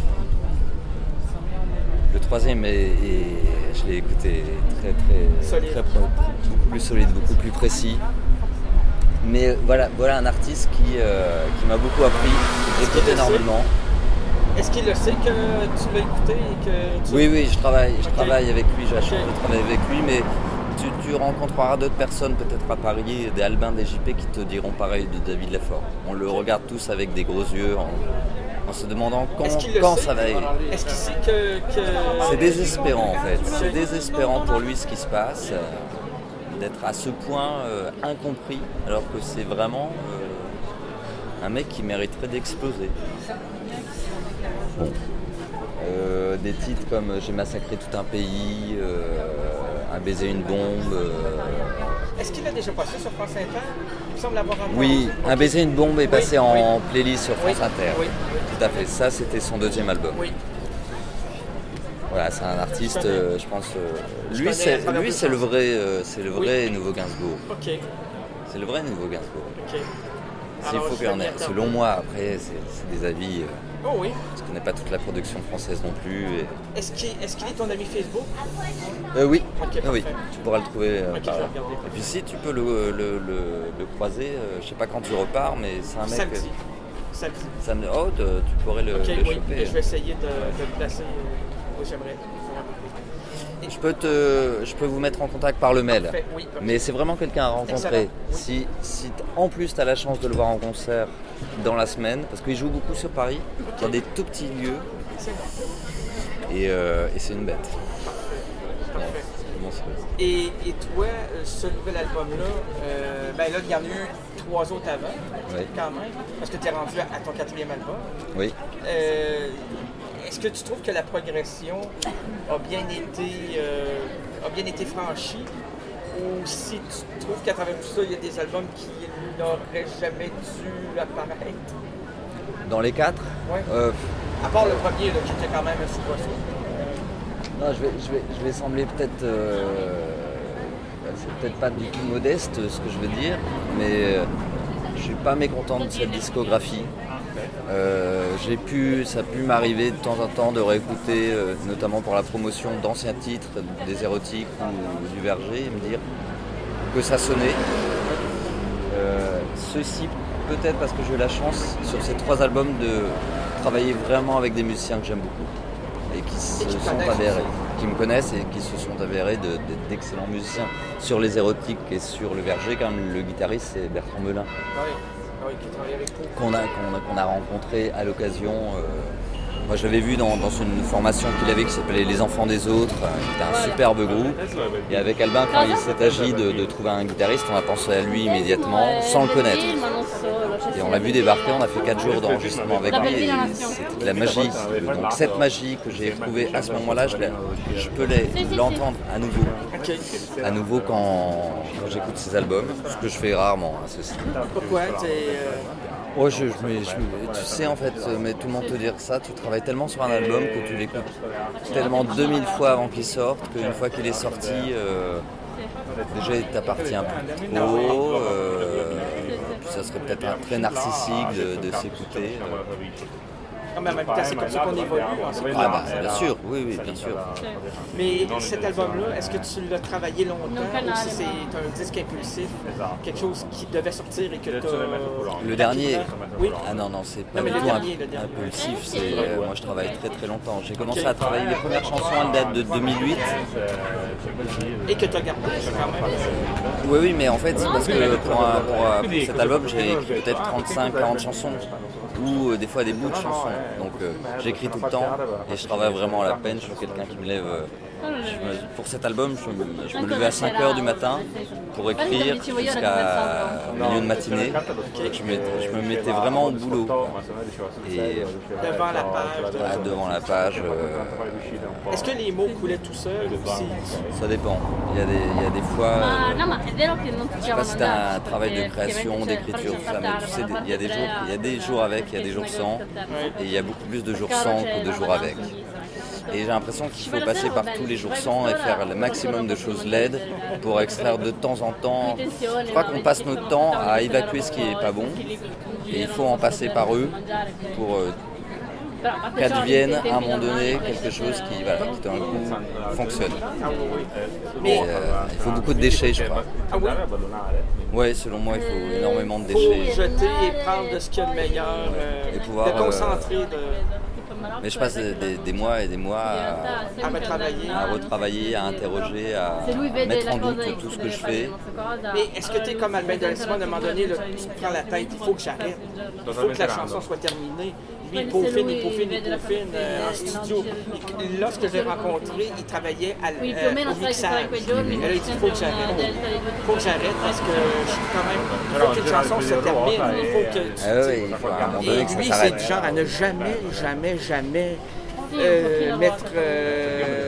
Le troisième, est, est- je l'ai écouté très très, Solide. très pro- beaucoup plus solide, beaucoup plus précis. Mais voilà, voilà un artiste qui, euh, qui m'a beaucoup appris, que j'écoute qu'il le sait? énormément. Est-ce qu'il le sait que tu l'as écouté et que tu... Oui, oui, je travaille, je Ok. travaille avec lui, j'ai la chance Ok. de travailler avec lui, mais tu, tu rencontreras d'autres personnes, peut-être à Paris, des Albins, des J P, qui te diront pareil de David Lafort. On le regarde tous avec des gros yeux, en, en se demandant quand, Est-ce qu'il le quand sait? ça va. Est-ce qu'il sait que... que... C'est désespérant en fait, c'est désespérant pour lui ce qui se passe, euh, d'être à ce point euh, incompris, alors que c'est vraiment euh, un mec qui mériterait d'exploser. Bon. Euh, des titres comme J'ai massacré tout un pays, euh, Un baiser, une bombe. euh, Est-ce qu'il a déjà passé sur France Inter? Il me semble l'avoir entendu. Oui, Un baiser, une bombe est passé Oui, en oui. playlist sur France Oui, Inter. oui, Tout à fait, ça c'était son deuxième album. oui. Voilà, c'est un artiste, Je connais. euh, je pense. euh, Je lui, connais c'est à travers lui, deux c'est le chansons. vrai, euh, c'est le vrai nouveau Gainsbourg. Ok, C'est le vrai nouveau Gainsbourg. ok. S'il Alors, faut je qu'il y en vais ait. m'y Selon attendre. moi, après, c'est c'est des avis. euh, Oh oui. je connais pas toute la production française non plus. et- Est-ce qu'il est, qu'il est ton ami Facebook? Euh, oui, Ok, Ah oui, parfait. tu pourras le trouver euh, Ok, par je là. vais regarder. Et puis si tu peux le, le, le- le croiser, euh, je sais pas quand tu repars, mais c'est un mec. Samedi. euh, Samedi. samedi. Oh, te- tu pourrais le, Ok, le oui. choper. Et je vais essayer de, de le placer euh, où j'aimerais. Je peux te, je peux vous mettre en contact par le mail. Parfait, oui. ok. Mais c'est vraiment quelqu'un à rencontrer. Excellent. Oui. Si, si t- en plus tu as la chance de le voir en concert dans la semaine, parce qu'il joue beaucoup sur Paris, dans des tout petits lieux, C'est bon. et, euh, et c'est une bête. Parfait. Bon, sûr. Et, et toi, euh, ce nouvel album-là, euh, ben là, il y en a eu trois autres avant, Oui. quand même, parce que tu es rendu à, à ton quatrième album. Oui. Euh, est-ce que tu trouves que la progression a bien été, euh, a bien été franchie? Ou si tu trouves qu'à travers tout ça, il y a des albums qui n'auraient jamais dû apparaître? Dans les quatre Oui. euh, À part le premier, là, qui était quand même un sous-boisson. Non, je vais, je vais, je vais sembler peut-être, euh, c'est peut-être pas du tout modeste ce que je veux dire, mais euh, je suis pas mécontent de cette discographie. Euh, j'ai pu, ça a pu m'arriver de temps en temps de réécouter, euh, notamment pour la promotion d'anciens titres, des érotiques ou du Verger, et me dire que ça sonnait. Euh, ceci peut-être parce que j'ai eu la chance sur ces trois albums de travailler vraiment avec des musiciens que j'aime beaucoup. Et qui se qui sont avérés, qui me connaissent et qui se sont avérés de, de, d'excellents musiciens. Sur les érotiques et sur le Verger, quand même, le guitariste, c'est Bertrand Melin. Oui, oui, qui travaille avec vous. Qu'on a, qu'on a, qu'on a rencontré à l'occasion. Euh, moi, j'avais vu dans, dans une formation qu'il avait qui s'appelait Les Enfants des Autres, euh, qui était un superbe groupe. Et avec Albin, quand il s'est agi de, de trouver un guitariste, on a pensé à lui immédiatement, sans le connaître. Et on l'a vu débarquer, on a fait quatre jours d'enregistrement avec lui et c'était de la magie. Donc cette magie que j'ai éprouvée à ce moment-là, je, je peux l'entendre à nouveau. À nouveau quand, quand j'écoute ses albums, ce que je fais rarement. Hein, ceci. Pourquoi t'es, euh... Ouais, je, je, mais, je, tu sais en fait, mais tout le monde te dit ça, tu travailles tellement sur un album que tu l'écoutes tellement deux mille fois avant qu'il sorte, qu'une fois qu'il est sorti, euh, déjà il t'appartient un peu trop, euh, ça serait peut-être un très narcissique de, de s'écouter. Euh. Non, mais en même temps, c'est comme ça qu'on évolue. Hein, ah bah, bien sûr, oui, oui, bien sûr. Mais cet album-là, est-ce que tu l'as travaillé longtemps ou si c'est un disque impulsif, quelque chose qui devait sortir et que tu as... Le dernier Oui. Ah non, non, c'est pas non, du tout dernier, impulsif. C'est, euh, moi, je travaille très très longtemps. J'ai commencé à travailler les premières chansons, elles datent de deux mille huit. Et que tu as gardé quand même. Oui, oui, mais en fait, c'est parce que pour, un, pour, un, pour cet album, j'ai écrit peut-être trente-cinq quarante chansons. Ou euh, des fois des bouts de chansons. Donc euh, j'écris tout le temps et je travaille vraiment à la peine. Je suis quelqu'un qui me lève. Euh, je me, pour cet album, je me, je me levais à cinq heures du matin pour écrire jusqu'à milieu de matinée. Je, je me mettais vraiment au boulot. Et, devant la page. Ah, devant la page. Euh, Est-ce que les mots coulaient tout seuls ou si... Ça dépend. Il y a des, il y a des fois. Euh, je sais pas si c'est un travail de création, d'écriture, tout ça, mais tu sais, il y a des jours, il y a des jours avec, il y a des jours sans, et il y a beaucoup plus de jours sans que de jours avec. Et j'ai l'impression qu'il faut passer par tous les jours sans et faire le maximum de choses laides pour extraire de temps en temps. Je crois qu'on passe notre temps à évacuer ce qui n'est pas bon et il faut en passer par eux pour euh, qu'advienne à un moment donné quelque chose qui, voilà, qui d'un coup fonctionne. Mais euh, il faut beaucoup de déchets, je crois. Ah oui? Oui, selon moi, il faut énormément de Il faut déchets. jeter et prendre de ce qu'il y a de meilleur, euh, et pouvoir, de concentrer, de... Mais je passe des, des, des mois et des mois à, à retravailler, à, retravailler, à interroger, à mettre en doute tout ce que je fais. Mais est-ce que tu es comme Albin Delesma, à un moment donné, là, tu te prends la tête, il faut que j'arrête, il faut que la chanson soit terminée. Lui, il peaufine, il peaufine, il peaufine euh, en studio. Et lorsque je l'ai rencontré, il travaillait à, euh, au mixage. Et là, il dit, il faut que j'arrête. Il faut que j'arrête parce que je suis quand même... Il faut qu'une chanson se termine. Il faut que tu... Ah oui, il faut à un moment donné que ça s'arrête. Et lui, s'arrête. c'est du genre à ne jamais, jamais, jamais euh, mettre euh,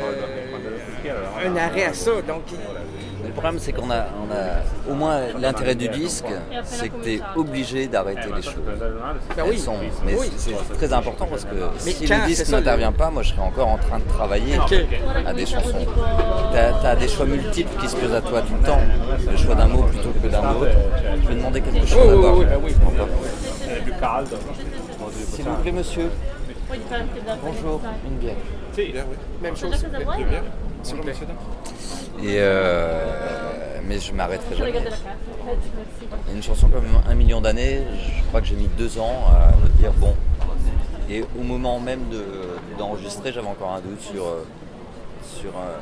un arrêt à ça. Donc, le problème, c'est qu'on a, on a au moins l'intérêt du disque, c'est que tu es obligé d'arrêter les choses. Ben oui, sont, mais oui. c'est, c'est très important parce que mais si quand, le disque n'intervient pas, moi je serais encore en train de travailler okay. à des chansons. Tu as des choix multiples qui se posent à toi tout le temps. Le choix d'un mot plutôt que d'un autre. Je vais demander quelque chose oh, d'abord. Oui, oui, oui. S'il vous plaît, monsieur. Bonjour, une bière. Même chose. Deux bières, s'il vous plaît. Et euh, mais je m'arrêterai jamais. Une chanson comme Un million d'années, je crois que j'ai mis deux ans à me dire bon. Et au moment même de, d'enregistrer, j'avais encore un doute sur, sur euh,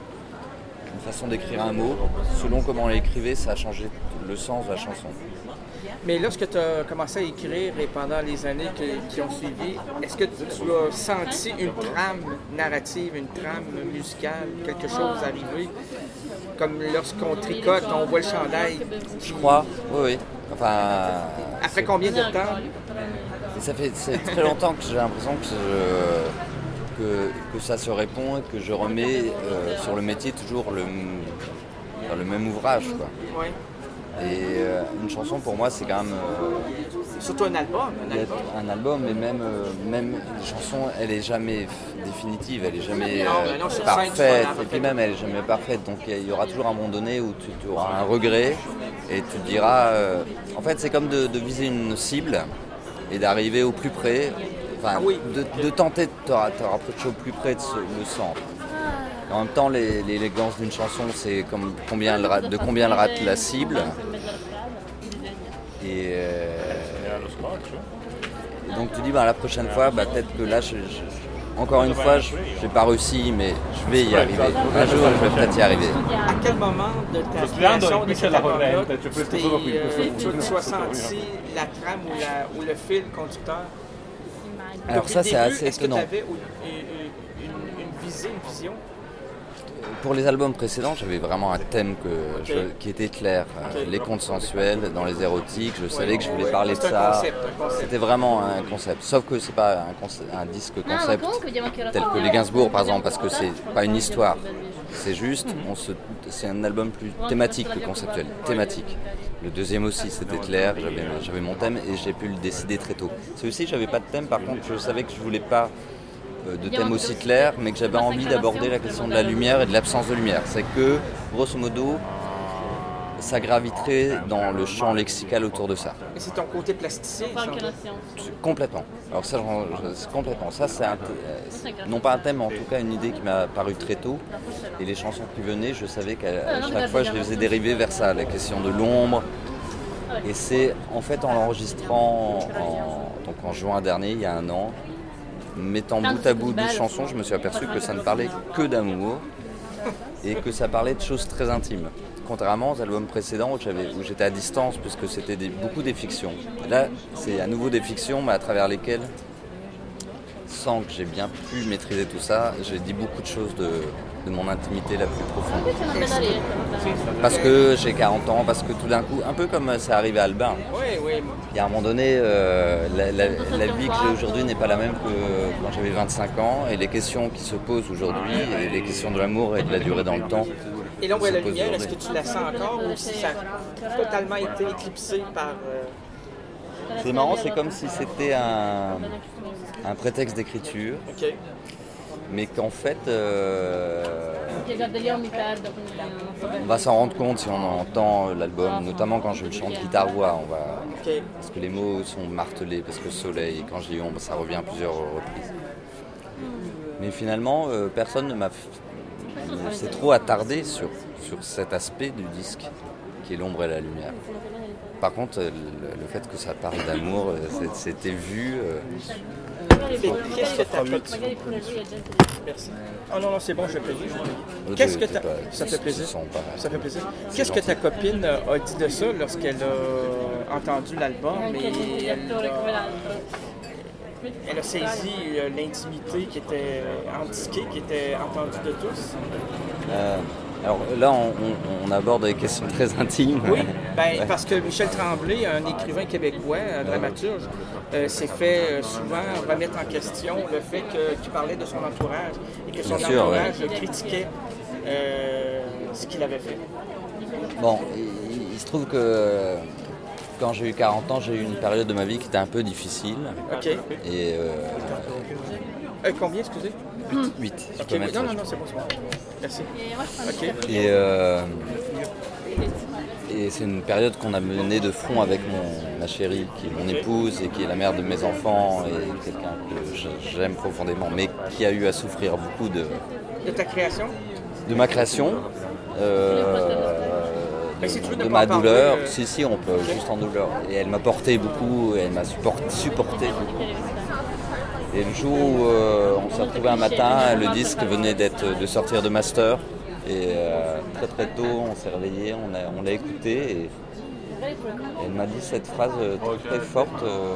une façon d'écrire un mot. Selon comment on l'écrivait, ça a changé le sens de la chanson. Mais lorsque tu as commencé à écrire et pendant les années que- qui ont suivi, est-ce que tu as senti une trame narrative, une trame musicale, quelque chose arriver? Comme lorsqu'on tricote, on voit le chandail. Je crois, oui, oui. Enfin, Après combien de temps? ça fait c'est très longtemps que j'ai l'impression que, je- que, que ça se répond et que je remets euh, sur le métier toujours le, enfin, le même ouvrage, quoi. Ouais. Et euh, une chanson pour moi c'est quand même euh, Surtout un album. Un album. un album, mais même, euh, même une chanson elle est jamais f- définitive, elle est jamais Non, euh, mais non, sur scène, tu parfaite, vois, la et puis même elle est jamais parfaite, donc il y, y aura toujours un moment donné où tu, tu auras un regret et tu te diras, euh, en fait c'est comme de, de viser une cible et d'arriver au plus près, enfin Ah oui. de, de tenter de te ra- te rapprocher au plus près de ce, le centre. Et en même temps, les- l'élégance d'une chanson, c'est comme combien elle rate- de combien elle rate la cible. Et, euh, et donc tu dis, bah, la prochaine fois, bah, peut-être que là, je- je- encore une fois, je n'ai pas réussi, mais je vais y arriver. Un jour, je vais peut-être y arriver. À quel moment de ta création de cet album-là, tu t'es, euh, tu tu as senti la trame ou, la, ou le fil conducteur? Alors Depuis ça, le c'est début, assez est-ce que étonnant. tu avais une, une, une visée, une vision? Pour les albums précédents, j'avais vraiment un thème que je- Ok. qui était clair. Euh, Les contes sensuels, dans les érotiques, je savais que je voulais Ouais, parler de c'est un ça. concept, un concept. C'était vraiment un concept. Sauf que c'est pas un, conce- un disque concept tel que les Gainsbourg, par exemple, parce que c'est pas une histoire. C'est juste, on se, c'est un album plus thématique que conceptuel. Thématique. Le deuxième aussi, c'était clair. J'avais, j'avais mon thème et j'ai pu le décider très tôt. C'est aussi, j'avais pas de thème. Par contre, je savais que je voulais pas euh, de thème aussi clair, mais que j'avais envie d'aborder la question de la lumière et de l'absence de lumière. C'est que, grosso modo, ça graviterait dans le champ lexical autour de ça. Et c'est ton côté plasticien, ça? Complètement. Alors ça, j'en- je- c'est complètement. Ça, c'est un th- euh, non pas un thème, mais en tout cas une idée qui m'a paru très tôt. Et les chansons qui venaient, je savais qu'à à chaque fois, je les faisais dériver vers ça, la question de l'ombre. Et c'est en fait en l'enregistrant en, donc en juin dernier, il y a un an, mettant bout à bout douze chansons, je me suis aperçu que ça ne parlait que d'amour et que ça parlait de choses très intimes. Contrairement aux albums précédents où, j'avais, où j'étais à distance, puisque c'était des- beaucoup des fictions. Là, c'est à nouveau des fictions, mais à travers lesquelles, sans que j'ai bien pu maîtriser tout ça, j'ai dit beaucoup de choses de, de mon intimité la plus profonde. Parce que j'ai quarante ans, parce que tout d'un coup, un peu comme c'est arrivé à Albin, Oui, oui. il y a un moment donné, euh, la, la- la vie que j'ai aujourd'hui n'est pas la même que quand j'avais vingt-cinq ans, et les questions qui se posent aujourd'hui, et les questions de l'amour et de la durée dans le temps. Et l'ombre et la se posent lumière, est-ce que aujourd'hui. tu la sens encore ou si ça a totalement été éclipsé par... euh, C'est marrant, c'est comme si c'était un, un prétexte d'écriture, OK. mais qu'en fait, euh, on va s'en rendre compte si on entend l'album, notamment quand je le chante guitare-voix, on va, OK. parce que les mots sont martelés, parce que soleil, quand je dis ombre, ça revient à plusieurs reprises. Mais finalement, euh, personne ne m'a f- ne s'est trop attardé sur, sur cet aspect du disque, qui est l'ombre et la lumière. Par contre, euh, le, le fait que ça parle d'amour, euh, c'est- c'était vu. euh, Et qu'est-ce que ta copine... Merci. Oh non, non, c'est bon, je paye. Qu'est-ce que c'est ta... pas- Ça fait plaisir. ce sont pas- Ça fait plaisir. Qu'est-ce que ta copine a dit de ça lorsqu'elle a entendu l'album et elle a, elle a saisi euh, l'intimité qui était indiquée, qui était entendue de tous? Euh, alors là, on, on- on aborde des questions très intimes. Oui, ben, parce que Michel Tremblay, un écrivain québécois, un dramaturge, euh, s'est fait euh, souvent remettre en question le fait que- qu'il parlait de son entourage et que son Bien sûr, entourage critiquait euh, ce qu'il avait fait. Bon, il, il se trouve que quand j'ai eu quarante ans, j'ai eu une période de ma vie qui était un peu difficile. OK. Et euh, Euh, combien, excusez? huit, je OK, peux oui. mettre Non, ça. non, non, c'est bon, c'est bon. Merci. OK. Et, euh, et c'est une période qu'on a menée de front avec mon, ma chérie, qui est mon épouse et qui est la mère de mes enfants et quelqu'un que je- j'aime profondément, mais qui a eu à souffrir beaucoup de, De ta création? de ma création, euh, Mais si tu veux de, ne de pas ma en parler, douleur. euh, Si, si, on peut, juste en douleur. Et elle m'a porté beaucoup, et elle m'a support- supporté beaucoup. Et le jour où euh, on s'est retrouvé un matin, le disque venait d'être, de sortir de master. Et euh, très très tôt, on s'est réveillé, on, a, on l'a écouté. Et Et elle m'a dit cette phrase euh, très, très forte. Euh,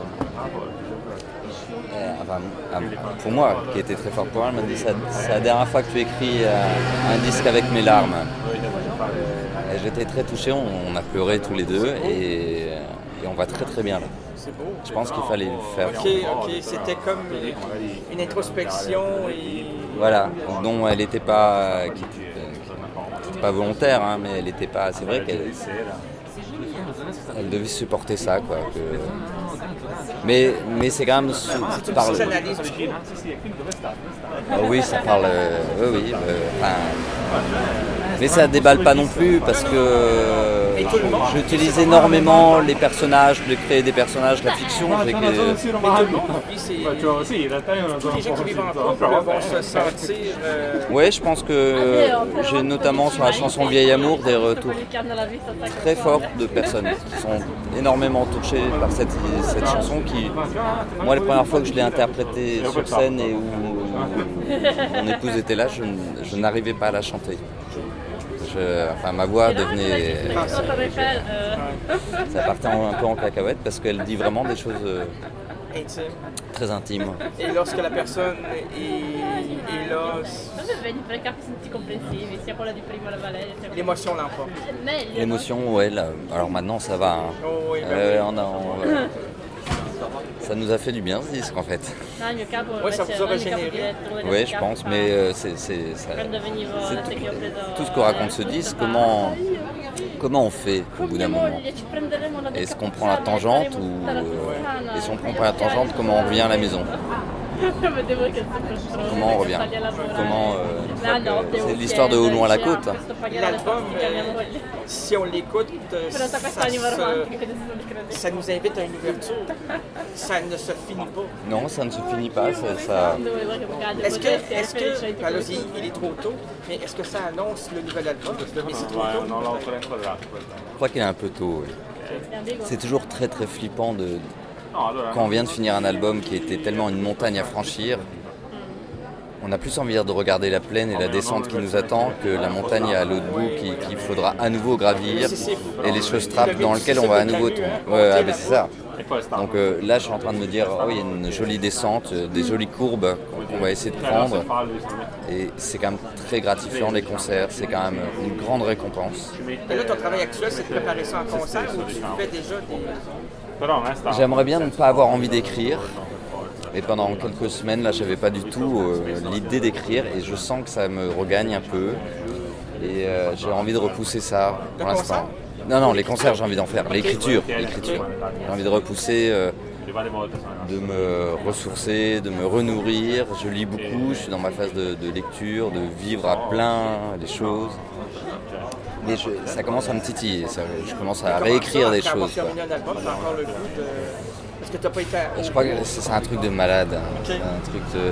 euh, enfin, pour moi, qui était très forte pour elle, elle m'a dit c'est, c'est la dernière fois que tu écris euh, un disque avec mes larmes. Et j'étais très touché, on, on a pleuré tous les deux et, et on va très très bien là. C'est beau. Je pense qu'il fallait le faire. Ok, ok, c'était comme une introspection et... Voilà, dont elle n'était pas, qui, qui, qui, pas volontaire, hein, mais elle n'était pas. C'est vrai qu'elle elle devait supporter ça, quoi. Que, mais, mais c'est quand même. C'est une parle... psychanalyse. Oh oui, ça parle. Euh, oui, oui. Euh, enfin, mais ça déballe pas non plus parce que j'utilise énormément les personnages, de créer des personnages, la fiction. J'ai que... Mais tout le monde, puis c'est... Tous les gens qui vivent en couple vont se sentir... Euh... Oui, je pense que j'ai notamment sur la chanson Vieil Amour des retours très forts de personnes qui sont énormément touchées par cette, cette chanson qui, moi, la première fois que je l'ai interprétée sur scène et où, où mon épouse était là, je, je n'arrivais pas à la chanter. Je, enfin, ma voix devenait... Ça partait un peu en cacahuète parce qu'elle dit vraiment des choses... Intime. Très intime. Et lorsque la personne est, est là, l'émotion l'emporte. L'émotion, ouais. Là, alors maintenant, ça va. Hein. Oh, oui, ben euh, oui. on a, on, euh, ça nous a fait du bien ce disque en fait. Oui, ça vous a régénéré. Oui, je pense, mais euh, c'est, c'est, ça, c'est tout, tout ce que raconte ce disque. Comment, comment on fait au bout d'un moment? Est-ce qu'on prend la tangente ou euh, et si on prend pas la tangente, comment on revient à la maison? Comment on revient? Comment euh, c'est l'histoire de Au loin à la côte. L'album, euh, si on l'écoute, euh, ça, se, ça nous invite à une ouverture. Ça ne se finit pas. Non, ça ne se finit pas. Ça, ça... Est-ce que, est-ce que, alors, il est trop tôt, mais est-ce que ça annonce le nouvel album? Mais c'est trop tôt. Je crois qu'il est un peu tôt. Oui. C'est toujours très très flippant de quand on vient de finir un album qui était tellement une montagne à franchir. On a plus envie de regarder la plaine et la descente qui nous attend que la montagne à l'autre bout qu'il, qu'il faudra à nouveau gravir et les choses trappes dans lesquelles on va à nouveau tomber. Ouais, ah, ben c'est ça. Donc euh, là, je suis en train de me dire, oh, il y a une jolie descente, des jolies courbes qu'on va essayer de prendre. Et c'est quand même très gratifiant, les concerts, c'est quand même une grande récompense. Et là, ton travail actuel, c'est de préparer ça en concert ou tu fais déjà des... J'aimerais bien ne pas avoir envie d'écrire. Et pendant quelques semaines, là, j'avais pas du tout euh, l'idée d'écrire et je sens que ça me regagne un peu. Et euh, j'ai envie de repousser ça pour l'instant. Non, non, les concerts, j'ai envie d'en faire. L'écriture, l'écriture. J'ai envie de repousser, euh, de me ressourcer, de me renourrir. Je lis beaucoup, je suis dans ma phase de, de lecture, de vivre à plein les choses. Mais je, ça commence à me titiller, ça, je commence à réécrire des choses. Quoi. Est-ce que tu n'as pas été à... Je crois que c'est, c'est un truc de malade. Okay. C'est un truc de...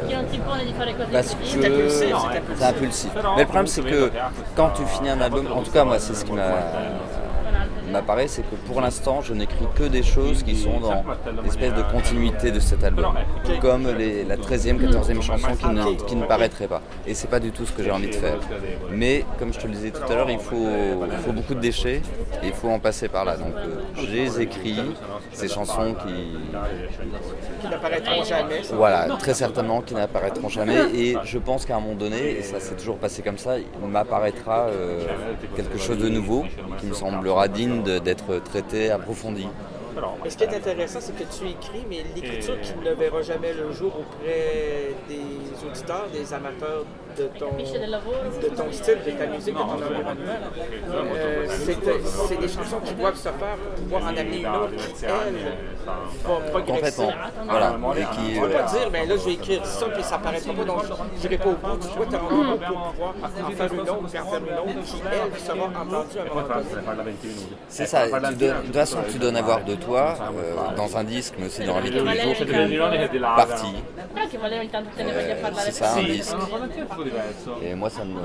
Euh, parce que c'est impulsif. C'est impulsif. Mais le problème, c'est que quand tu finis un album, en tout cas, moi, c'est ce qui m'a... m'apparaît, c'est que pour l'instant, je n'écris que des choses qui sont dans l'espèce de continuité de cet album, comme les, la treizième, quatorzième chanson qui ne, qui ne paraîtrait pas. Et c'est pas du tout ce que j'ai envie de faire. Mais comme je te le disais tout à l'heure, il faut, il faut beaucoup de déchets et il faut en passer par là. Donc euh, j'ai écrit ces chansons qui... qui n'apparaîtront jamais. Voilà, très certainement qui n'apparaîtront jamais. Et je pense qu'à un moment donné, et ça s'est toujours passé comme ça, il m'apparaîtra euh, quelque chose de nouveau qui me semblera digne d'être traité, approfondi. Et ce qui est intéressant, c'est que tu écris, mais l'écriture qui ne verra jamais le jour auprès des auditeurs, des amateurs de ton, de ton style, de ta musique, de ton environnement. Euh, c'est, c'est des chansons qui doivent se faire pour pouvoir en amener une autre qui, elle, va progresser. Voilà. Et qui, tu ne vas pas dire, ben là, je vais écrire ça, puis ça ne paraîtra pas, donc je n'irai pas au bout. Tu dois t'avoir un bout pour pouvoir en faire une autre, puis en faire une autre, qui, elle, sera entendue à un moment donné. C'est ça. Tu donnes, de toute façon, tu donnes à voir de toi, euh, dans un disque, mais aussi dans la vie de tous les jours, qu'une partie. C'est ça, un disque. Et moi, ça me...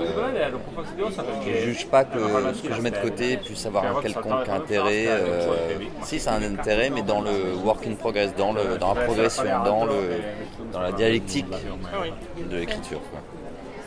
je ne juge pas que ce que je mets de côté puisse avoir un quelconque intérêt. Euh... Si, c'est un intérêt, mais dans le work in progress, dans, le, dans la progression, dans, le, dans la dialectique de l'écriture. Quoi.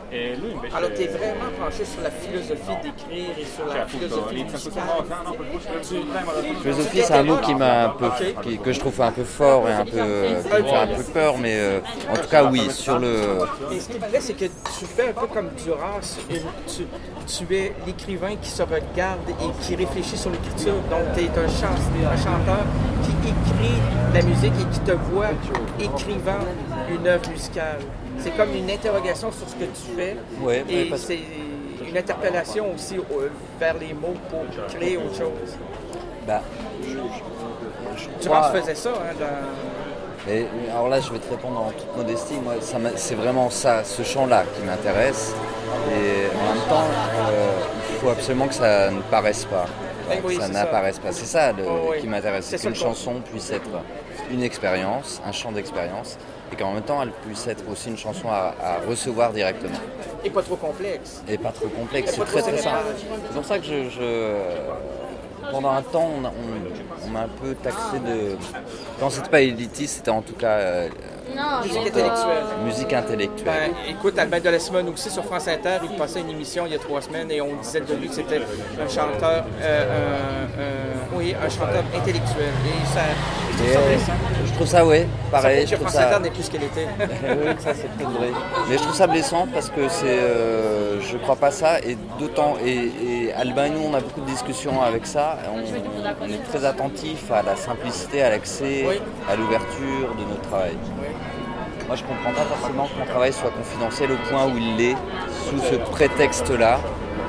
Alors, tu es vraiment penché sur la philosophie d'écrire et sur la philosophie musicale. Philosophie, c'est un mot qui m'a un peu, qui, que je trouve un peu fort et un peu, qui me fait un peu peur, mais euh, en tout cas, oui, sur le... Et ce qui paraît, c'est que tu fais un peu comme Duras, une, tu, tu es l'écrivain qui se regarde et qui réfléchit sur l'écriture. Donc, tu es un, chan, un chanteur qui écrit la musique et qui te voit écrivant une œuvre musicale. C'est comme une interrogation sur ce que tu fais. Ouais, et parce... c'est une interpellation aussi euh, vers les mots pour créer autre chose. Bah, je, je, je Duras crois... faisait ça, hein, dans... Et, alors là, je vais te répondre en toute modestie. Moi, ça c'est vraiment ça, ce champ-là qui m'intéresse. Et en même temps, euh, il faut absolument que ça ne paraisse pas. Enfin, oui, que ça c'est n'apparaisse ça. pas. C'est ça le, oh, oui. qui m'intéresse. C'est, c'est qu'une ça, chanson puisse être une expérience, un champ d'expérience, et qu'en même temps, elle puisse être aussi une chanson à, à recevoir directement. Et pas trop complexe. Et pas trop complexe. C'est pas très trop très simple. cérébral. C'est pour ça que je... je pendant un temps, on, on, on m'a un peu taxé de... Quand c'était pas élitiste, c'était en tout cas... Euh, Non, musique donc, intellectuelle. euh, musique intellectuelle. Ben, écoute, Albin de la Simone aussi sur France Inter, il passait une émission il y a trois semaines et on disait de lui que c'était un chanteur, euh, un, un- oui, un chanteur intellectuel. Et ça, je trouve ça Et, blessant. je trouve ça, ouais, pareil. Ça Je prouve que trouve France ça... Inter n'est plus ce qu'elle était. oui, ça c'est peut-être vrai. Mais je trouve ça blessant parce que c'est, euh, je crois pas ça, et d'autant, et, et Albin et nous on a beaucoup de discussions avec ça, on, on est très attentif à la simplicité, à l'accès, Oui. à l'ouverture de notre travail. Moi je comprends pas forcément que mon travail soit confidentiel au point où il l'est, sous ce prétexte-là,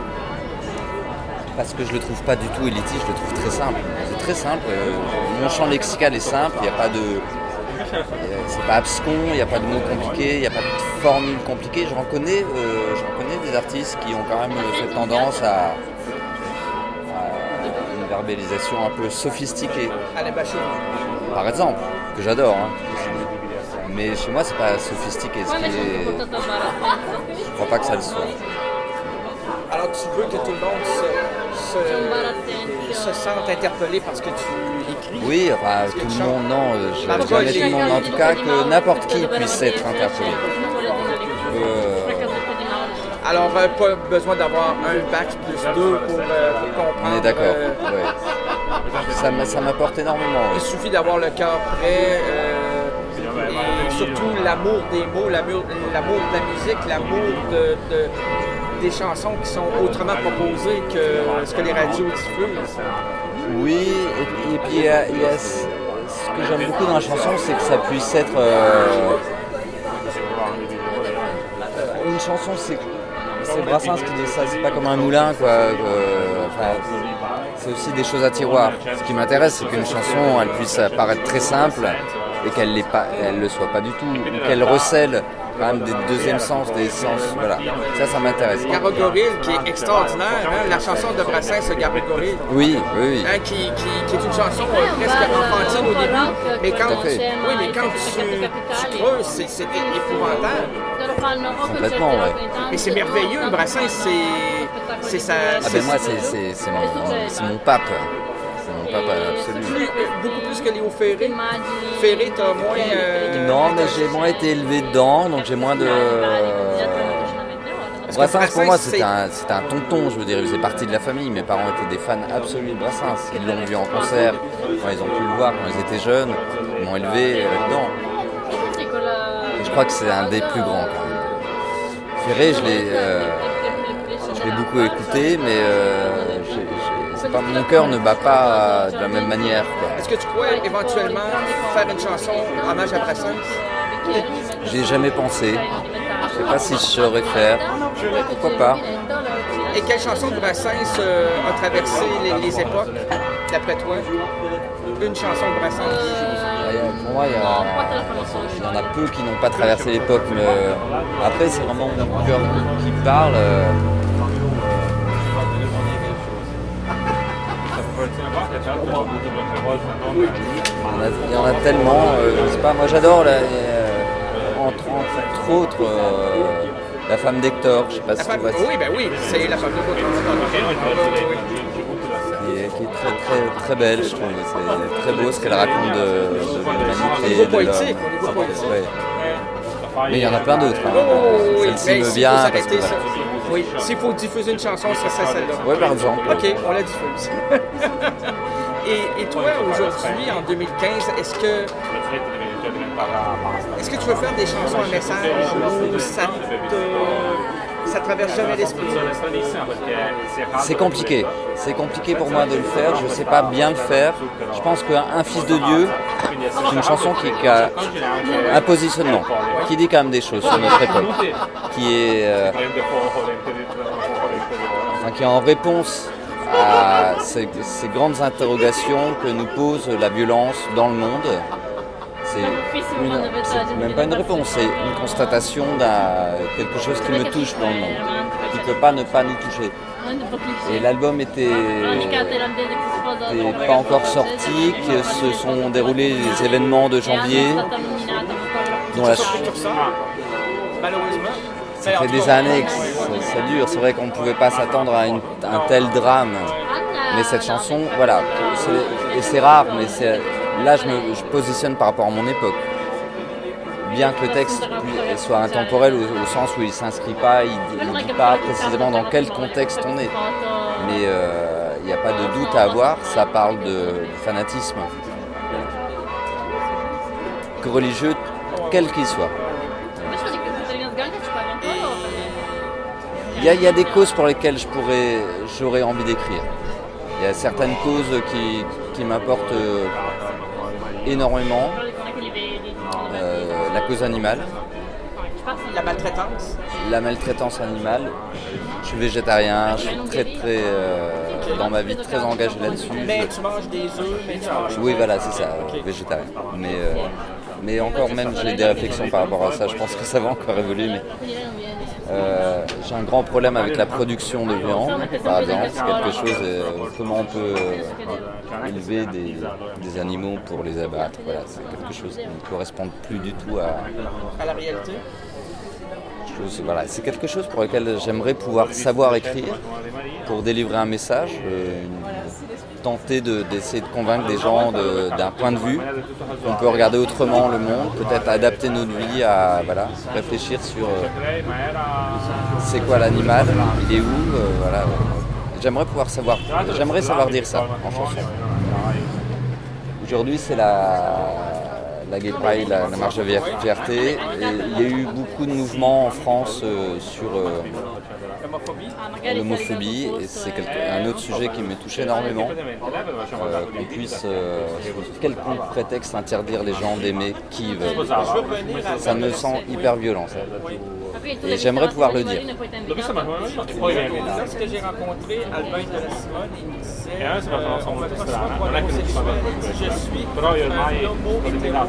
parce que je le trouve pas du tout élitiste, je le trouve très simple. C'est très simple, euh, mon champ lexical est simple, il n'y a pas de... C'est pas abscon, il n'y a pas de mots compliqués, il n'y a pas de formule compliquée. J'en connais, euh, j'en connais des artistes qui ont quand même cette tendance à, à une verbalisation un peu sophistiquée, Alain Bachot. par exemple, que j'adore. Hein. Mais chez moi, c'est pas sophistiqué. Ce qui est... Je crois pas que ça le soit. Alors tu veux que tout le monde se, se, se sente interpellé parce que tu écris? Oui, enfin, tout le monde, non, euh, je jamais tout le monde, mais en tout cas, que n'importe qui puisse être interpellé. Euh, Alors euh, pas besoin d'avoir un bac plus deux pour, euh, pour comprendre. on est d'accord, euh, ouais. Ça, m'a- ça m'apporte énormément. Il ouais. suffit d'avoir le cœur prêt euh, et surtout l'amour des mots, l'amour, l'amour de la musique, l'amour de, de- des chansons qui sont autrement proposées que ce que les radios diffusent. Oui, et, et puis il y a, il y a ce ce que j'aime beaucoup dans la chanson, c'est que ça puisse être... euh, une chanson, c'est c'est Brassens qui dit ça, c'est pas comme un moulin, quoi. euh, enfin, c'est aussi des choses à tiroir. Ce qui m'intéresse, c'est qu'une chanson, elle puisse paraître très simple et qu'elle ne elle le soit pas du tout, ou qu'elle recèle quand même des deuxièmes sens, des sens, voilà. Ça, ça m'intéresse. Garogoril qui est extraordinaire, hein, la chanson de Brassens, Garogoril. Oui, oui, oui. Hein, qui, qui, qui est une chanson euh, presque enfantine au début, mais quand, Tout à fait. oui, mais quand tu, tu creuses, c'est, c'est épouvantable. Complètement, ouais. Mais c'est merveilleux, Brassens, c'est, c'est sa... Ah ben moi, c'est, c'est, c'est, mon, c'est mon pape. C'est mon pape absolu. Plus, euh, beaucoup plus que Léo Ferré. Ferré, t'as moins... euh, Non, mais j'ai moins été élevé dedans, donc j'ai moins de... Brassens, pour moi, c'était un, c'était un tonton, je veux dire, il faisait partie de la famille. Mes parents étaient des fans absolus de Brassens. Ils l'ont vu en concert, quand ils ont pu le voir quand ils étaient jeunes, ils m'ont élevé là-dedans. Et je crois que c'est un des plus grands, quand même. Ferré, je l'ai, euh, je l'ai beaucoup écouté, mais euh, j'ai, j'ai, c'est pas, mon cœur ne bat pas de la même manière, quoi. Est-ce que tu crois éventuellement faire une chanson hommage à Brassens? J'ai jamais pensé. Je sais pas si je saurais faire. Pourquoi pas? Et quelle chanson de Brassens euh, a traversé les, les époques, d'après toi? Une chanson de Brassens. Pour moi, il y, a, il y en a peu qui n'ont pas traversé l'époque, mais euh, après, c'est vraiment mon cœur qui parle. Euh, Il y en a, il y en a tellement, euh, je sais pas, moi j'adore, la, euh, entre, entre autres, euh, La femme d'Hector, je sais pas La si femme, tu vois. oui, ben oui, c'est la femme de votre Qui est, qui est très, très, très belle, je trouve. C'est très beau ce qu'elle raconte de, de l'humanité. Au niveau de l'homme. poétique, au niveau poétique. Ouais. Mais il y en a plein d'autres. Hein. Oh, oui, Celle-ci ben, me s'il vient. faut Parce que, s'arrêter, voilà. c'est- Oui, s'il faut diffuser une chanson, ce serait celle-là. Oui, par exemple. OK, on la diffuse. et, et toi, aujourd'hui, en deux mille quinze, est-ce que est-ce que tu veux faire des chansons à message ou ça te, ça te traverse jamais l'esprit? C'est compliqué. C'est compliqué pour moi de le faire. Je ne sais pas bien le faire. Je pense qu'un fils de Dieu, c'est une chanson qui, qui a un positionnement, qui dit quand même des choses sur notre époque, qui est, euh, enfin, qui est en réponse à ces, ces grandes interrogations que nous pose la violence dans le monde. C'est, une, c'est même pas une réponse, c'est une constatation d'un quelque chose qui me touche dans le monde, qui ne peut pas ne pas nous toucher. Et l'album était, était pas encore sorti, que se sont déroulés les événements de janvier, dont la, Malheureusement. ça fait des années que ça, ça dure. C'est vrai qu'on ne pouvait pas s'attendre à une, un tel drame. Mais cette chanson, voilà, c'est, et c'est rare, mais c'est, là je me je positionne par rapport à mon époque. Bien que le texte soit intemporel au, au sens où il ne s'inscrit pas, il ne dit pas précisément dans quel contexte on est. Mais il euh, n'y a pas de doute à avoir, ça parle de, de fanatisme religieux, quel qu'il soit. Il y, a, il y a des causes pour lesquelles je pourrais, j'aurais envie d'écrire. Il y a certaines causes qui, qui m'apportent euh, énormément. Euh, la cause animale. La maltraitance. La maltraitance animale. Je suis végétarien, je suis très très euh, dans ma vie très engagé là-dessus. Mais tu manges des œufs, mais tu manges. Oui, voilà, c'est ça, végétarien. Mais, euh, mais encore même, j'ai des réflexions par rapport à ça. Je pense que ça va encore évoluer. Mais euh, j'ai un grand problème avec la production de viande, par exemple. C'est quelque chose. Euh, comment on peut euh, élever des, des animaux pour les abattre. Voilà, c'est quelque chose qui ne correspond plus du tout à, à la réalité. Voilà, c'est quelque chose pour lequel j'aimerais pouvoir savoir écrire pour délivrer un message, euh, tenter de, d'essayer de convaincre des gens de, d'un point de vue qu'on peut regarder autrement le monde, peut-être adapter notre vie à voilà, réfléchir sur euh, c'est quoi l'animal, il est où, euh, voilà. J'aimerais pouvoir savoir, j'aimerais savoir dire ça en chanson. Aujourd'hui, c'est la la Gay Pride, la, la marche de fierté. Et il y a eu beaucoup de mouvements en France euh, sur euh, l'homophobie, et c'est quelque, un autre sujet qui me touche énormément, euh, qu'on puisse, euh, sous quelconque prétexte, interdire les gens d'aimer qui ils veulent. Ça me sent hyper violent, ça. Et j'aimerais pouvoir le dire. Lorsque j'ai rencontré Albin de la Simone, il me disait euh, on me reçoit pour un homosexuel, il dit je suis un homo hétéro.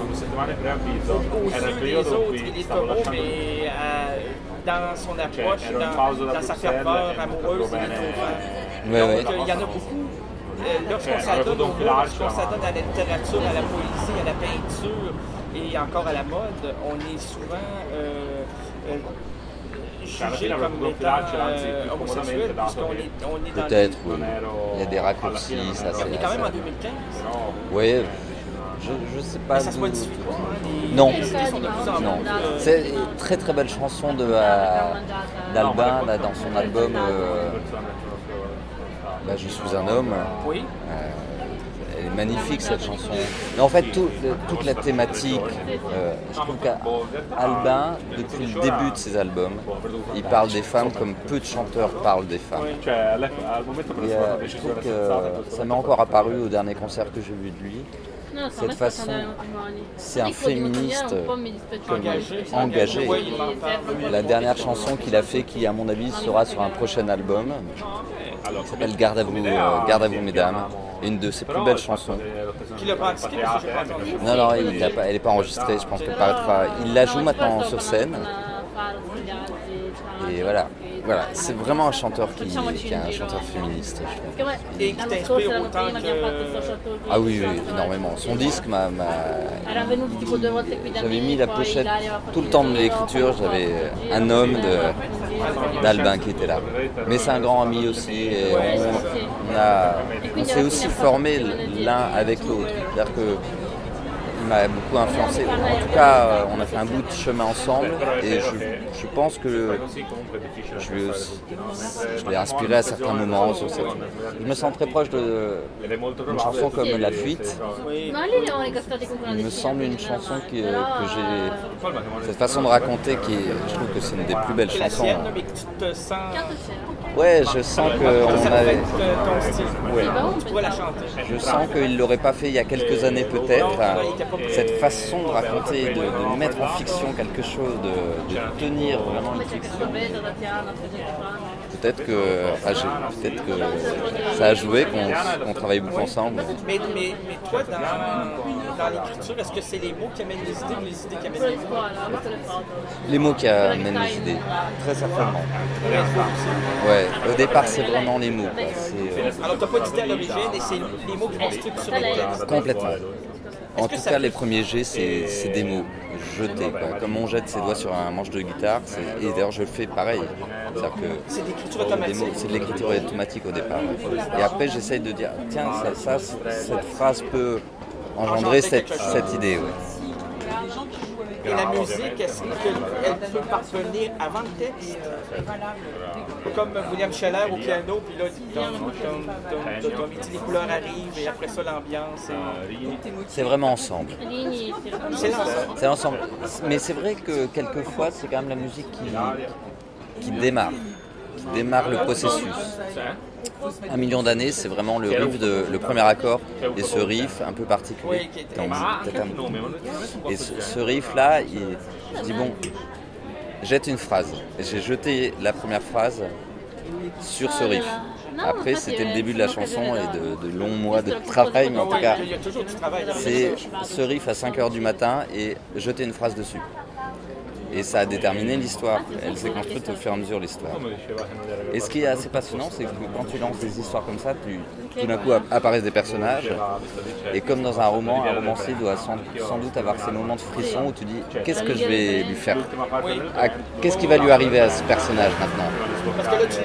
Aux yeux des autres, il est homo, mais euh, dans son approche, dans, dans sa ferveur amoureuse, il est ouvert. Ouais, Donc ouais. il y en a beaucoup. Euh, lorsqu'on s'adonne au mot, lorsqu'on s'adonne à la littérature, à la poésie, à la peinture et encore à la mode, on est souvent euh, euh, jugé comme étant euh, homosexuel puisqu'on est, on est dans Peut-être, les... oui. Il y a des raccourcis, ça c'est... On est quand même en deux mille quinze. Oui, je, je sais pas... Mais ça se d'où- modifie pas. Hein, les, Non. les idées sont de plus en Non, plus... euh, c'est une très très belle chanson de, euh, d'Albin là, dans son album euh, bah, Je suis un homme. Oui. Euh, elle est magnifique cette chanson. Mais en fait, tout, le- toute la thématique, euh, je trouve qu'Albin, depuis le début de ses albums, il parle des femmes comme peu de chanteurs parlent des femmes. Et, euh, je trouve que ça m'est encore apparu au dernier concert que j'ai vu de lui. Cette façon, c'est un féministe comme engagé. La dernière chanson qu'il a fait, qui à mon avis sera sur un prochain album, qui s'appelle Garde à vous, euh, Garde à vous mesdames, une de ses plus belles chansons. Qui l'a pratiqué parce que j'ai pas entendu. Non, non, il l'a pas- elle n'est pas enregistrée, je pense qu'elle paraîtra. Il la joue maintenant sur scène. Et voilà, voilà, c'est vraiment un chanteur qui, qui est un chanteur féministe, je trouve. Et qui t'inspire autant que... Ah oui, oui, énormément. Son disque m'a... m'a- J'avais mis la pochette tout le temps de l'écriture, j'avais un homme de, d'Albin qui était là. Mais c'est un grand ami aussi, et on, on, a, on s'est aussi formé l'un avec l'autre. C'est-à-dire que il m'a beaucoup influencé. En tout cas, euh, on a fait un bout de chemin ensemble et je, je pense que je, je l'ai inspiré à certains moments. Sur cette... Je me sens très proche d'une chanson comme La Fuite. Il me semble une chanson qui, que j'ai... Cette façon de raconter, qui est, je trouve que c'est une des plus belles chansons. Ouais, je sens qu'on avait... Ouais. Je sens qu'il ne l'aurait pas fait il y a quelques années peut-être. Cette façon de raconter, de, de mettre en fiction quelque chose, de, de tenir vraiment une fiction. Peut-être que, ah, peut-être que ça a joué, qu'on, qu'on travaille beaucoup ensemble. Mais, mais, mais toi, dans, dans l'écriture, est-ce que c'est les mots qui amènent les idées ou les idées qui amènent les mots? Les mots qui amènent les idées, très certainement. Ouais, au départ, c'est vraiment les mots. C'est, euh... Alors, tu n'as pas d'idée à l'origine et c'est les mots qui vont structurer le texte? Complètement. En tout cas, les premiers jets, c'est, c'est des mots jetés. Quoi. Comme on jette ses doigts sur un manche de guitare, c'est... et d'ailleurs, je le fais pareil. C'est-à-dire que c'est de l'écriture automatique. Mots, c'est de l'écriture automatique au départ. Et après, j'essaye de dire, tiens, ça, ça, cette phrase peut engendrer cette, cette idée. Ouais. Et la musique, est-ce qu'elle peut parvenir avant le texte? Comme William Scheller au piano, puis là, comme il dit, les couleurs arrivent, et après ça, l'ambiance. Et... C'est vraiment ensemble. C'est ensemble. C'est ensemble. Mais c'est vrai que quelquefois, c'est quand même la musique qui, qui démarre, qui démarre le processus. Un million d'années, c'est vraiment le riff, de, le premier accord, et ce riff un peu particulier. Et ce, ce riff-là, il, je dis bon, jette une phrase. Et j'ai jeté la première phrase sur ce riff. Après, c'était le début de la chanson et de, de longs mois de travail, mais en tout cas, c'est ce riff à cinq heures du matin et jeter une phrase dessus. Et ça a déterminé l'histoire. Elle s'est construite au fur et à mesure, l'histoire. Et ce qui est assez passionnant, c'est que quand tu lances des histoires comme ça, tu, tout d'un coup apparaissent des personnages. Et comme dans un roman, un romancier doit sans, sans doute avoir ces moments de frisson où tu dis « Qu'est-ce que je vais lui faire ? Ah, qu'est-ce qui va lui arriver à ce personnage maintenant ?»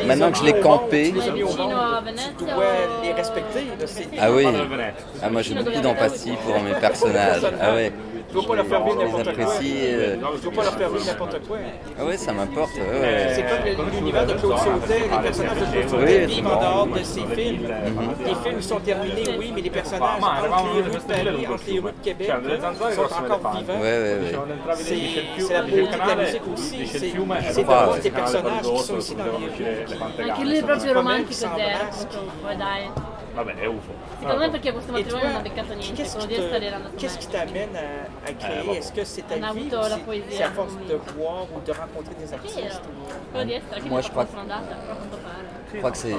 Maintenant que je l'ai campé... Tu dois les respecter. Ah oui. Ah, moi, j'ai beaucoup d'empathie pour mes personnages. Ah ouais. Tu ne dois pas leur faire vivre n'importe quoi. Euh... Tu ne dois pas leur faire vivre n'importe quoi. Ah oui, ça m'importe. Ouais. C'est comme l'univers de Claude Sautet. Les personnages de Claude Sautet oui, vivent en dehors de ses films. Mm-hmm. Les films sont terminés, oui, mais les personnages entre les rues de Paris, entre les rues de Québec, sont encore vivants. Oui, oui, oui. C'est, c'est la beauté de la musique aussi. C'est, c'est de voir des personnages qui sont ici dans les rues. Anche lui è proprio romantico zero. Poi dai. Vabbè, è U F O. Secondo me perché questo matrimonio non ha beccato niente, qu'est-ce quello qui, di te, essere l'andato qu'est-ce qui t'amène à, à créer? Eh, Est-ce que c'est ta on a vie avuto ou la c'est, poesia. c'est à force de voir ou de rencontrer des artistes? Ou... Quello di essere, che Moi, non je crois sono andata, però a quanto pare. Je crois que c'est...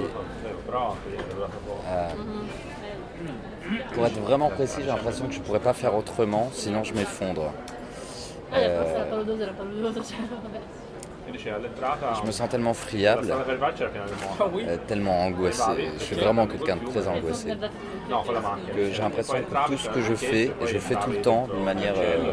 Euh, pour être vraiment précis, j'ai l'impression que je ne pourrais pas faire autrement, sinon je m'effondre. Euh, forse la paludosa era paludosa, cioè vabbè. Je me sens tellement friable, euh, tellement angoissé. Je suis vraiment quelqu'un de très angoissé. Que j'ai l'impression que tout ce que je fais, et je fais tout le temps d'une manière euh,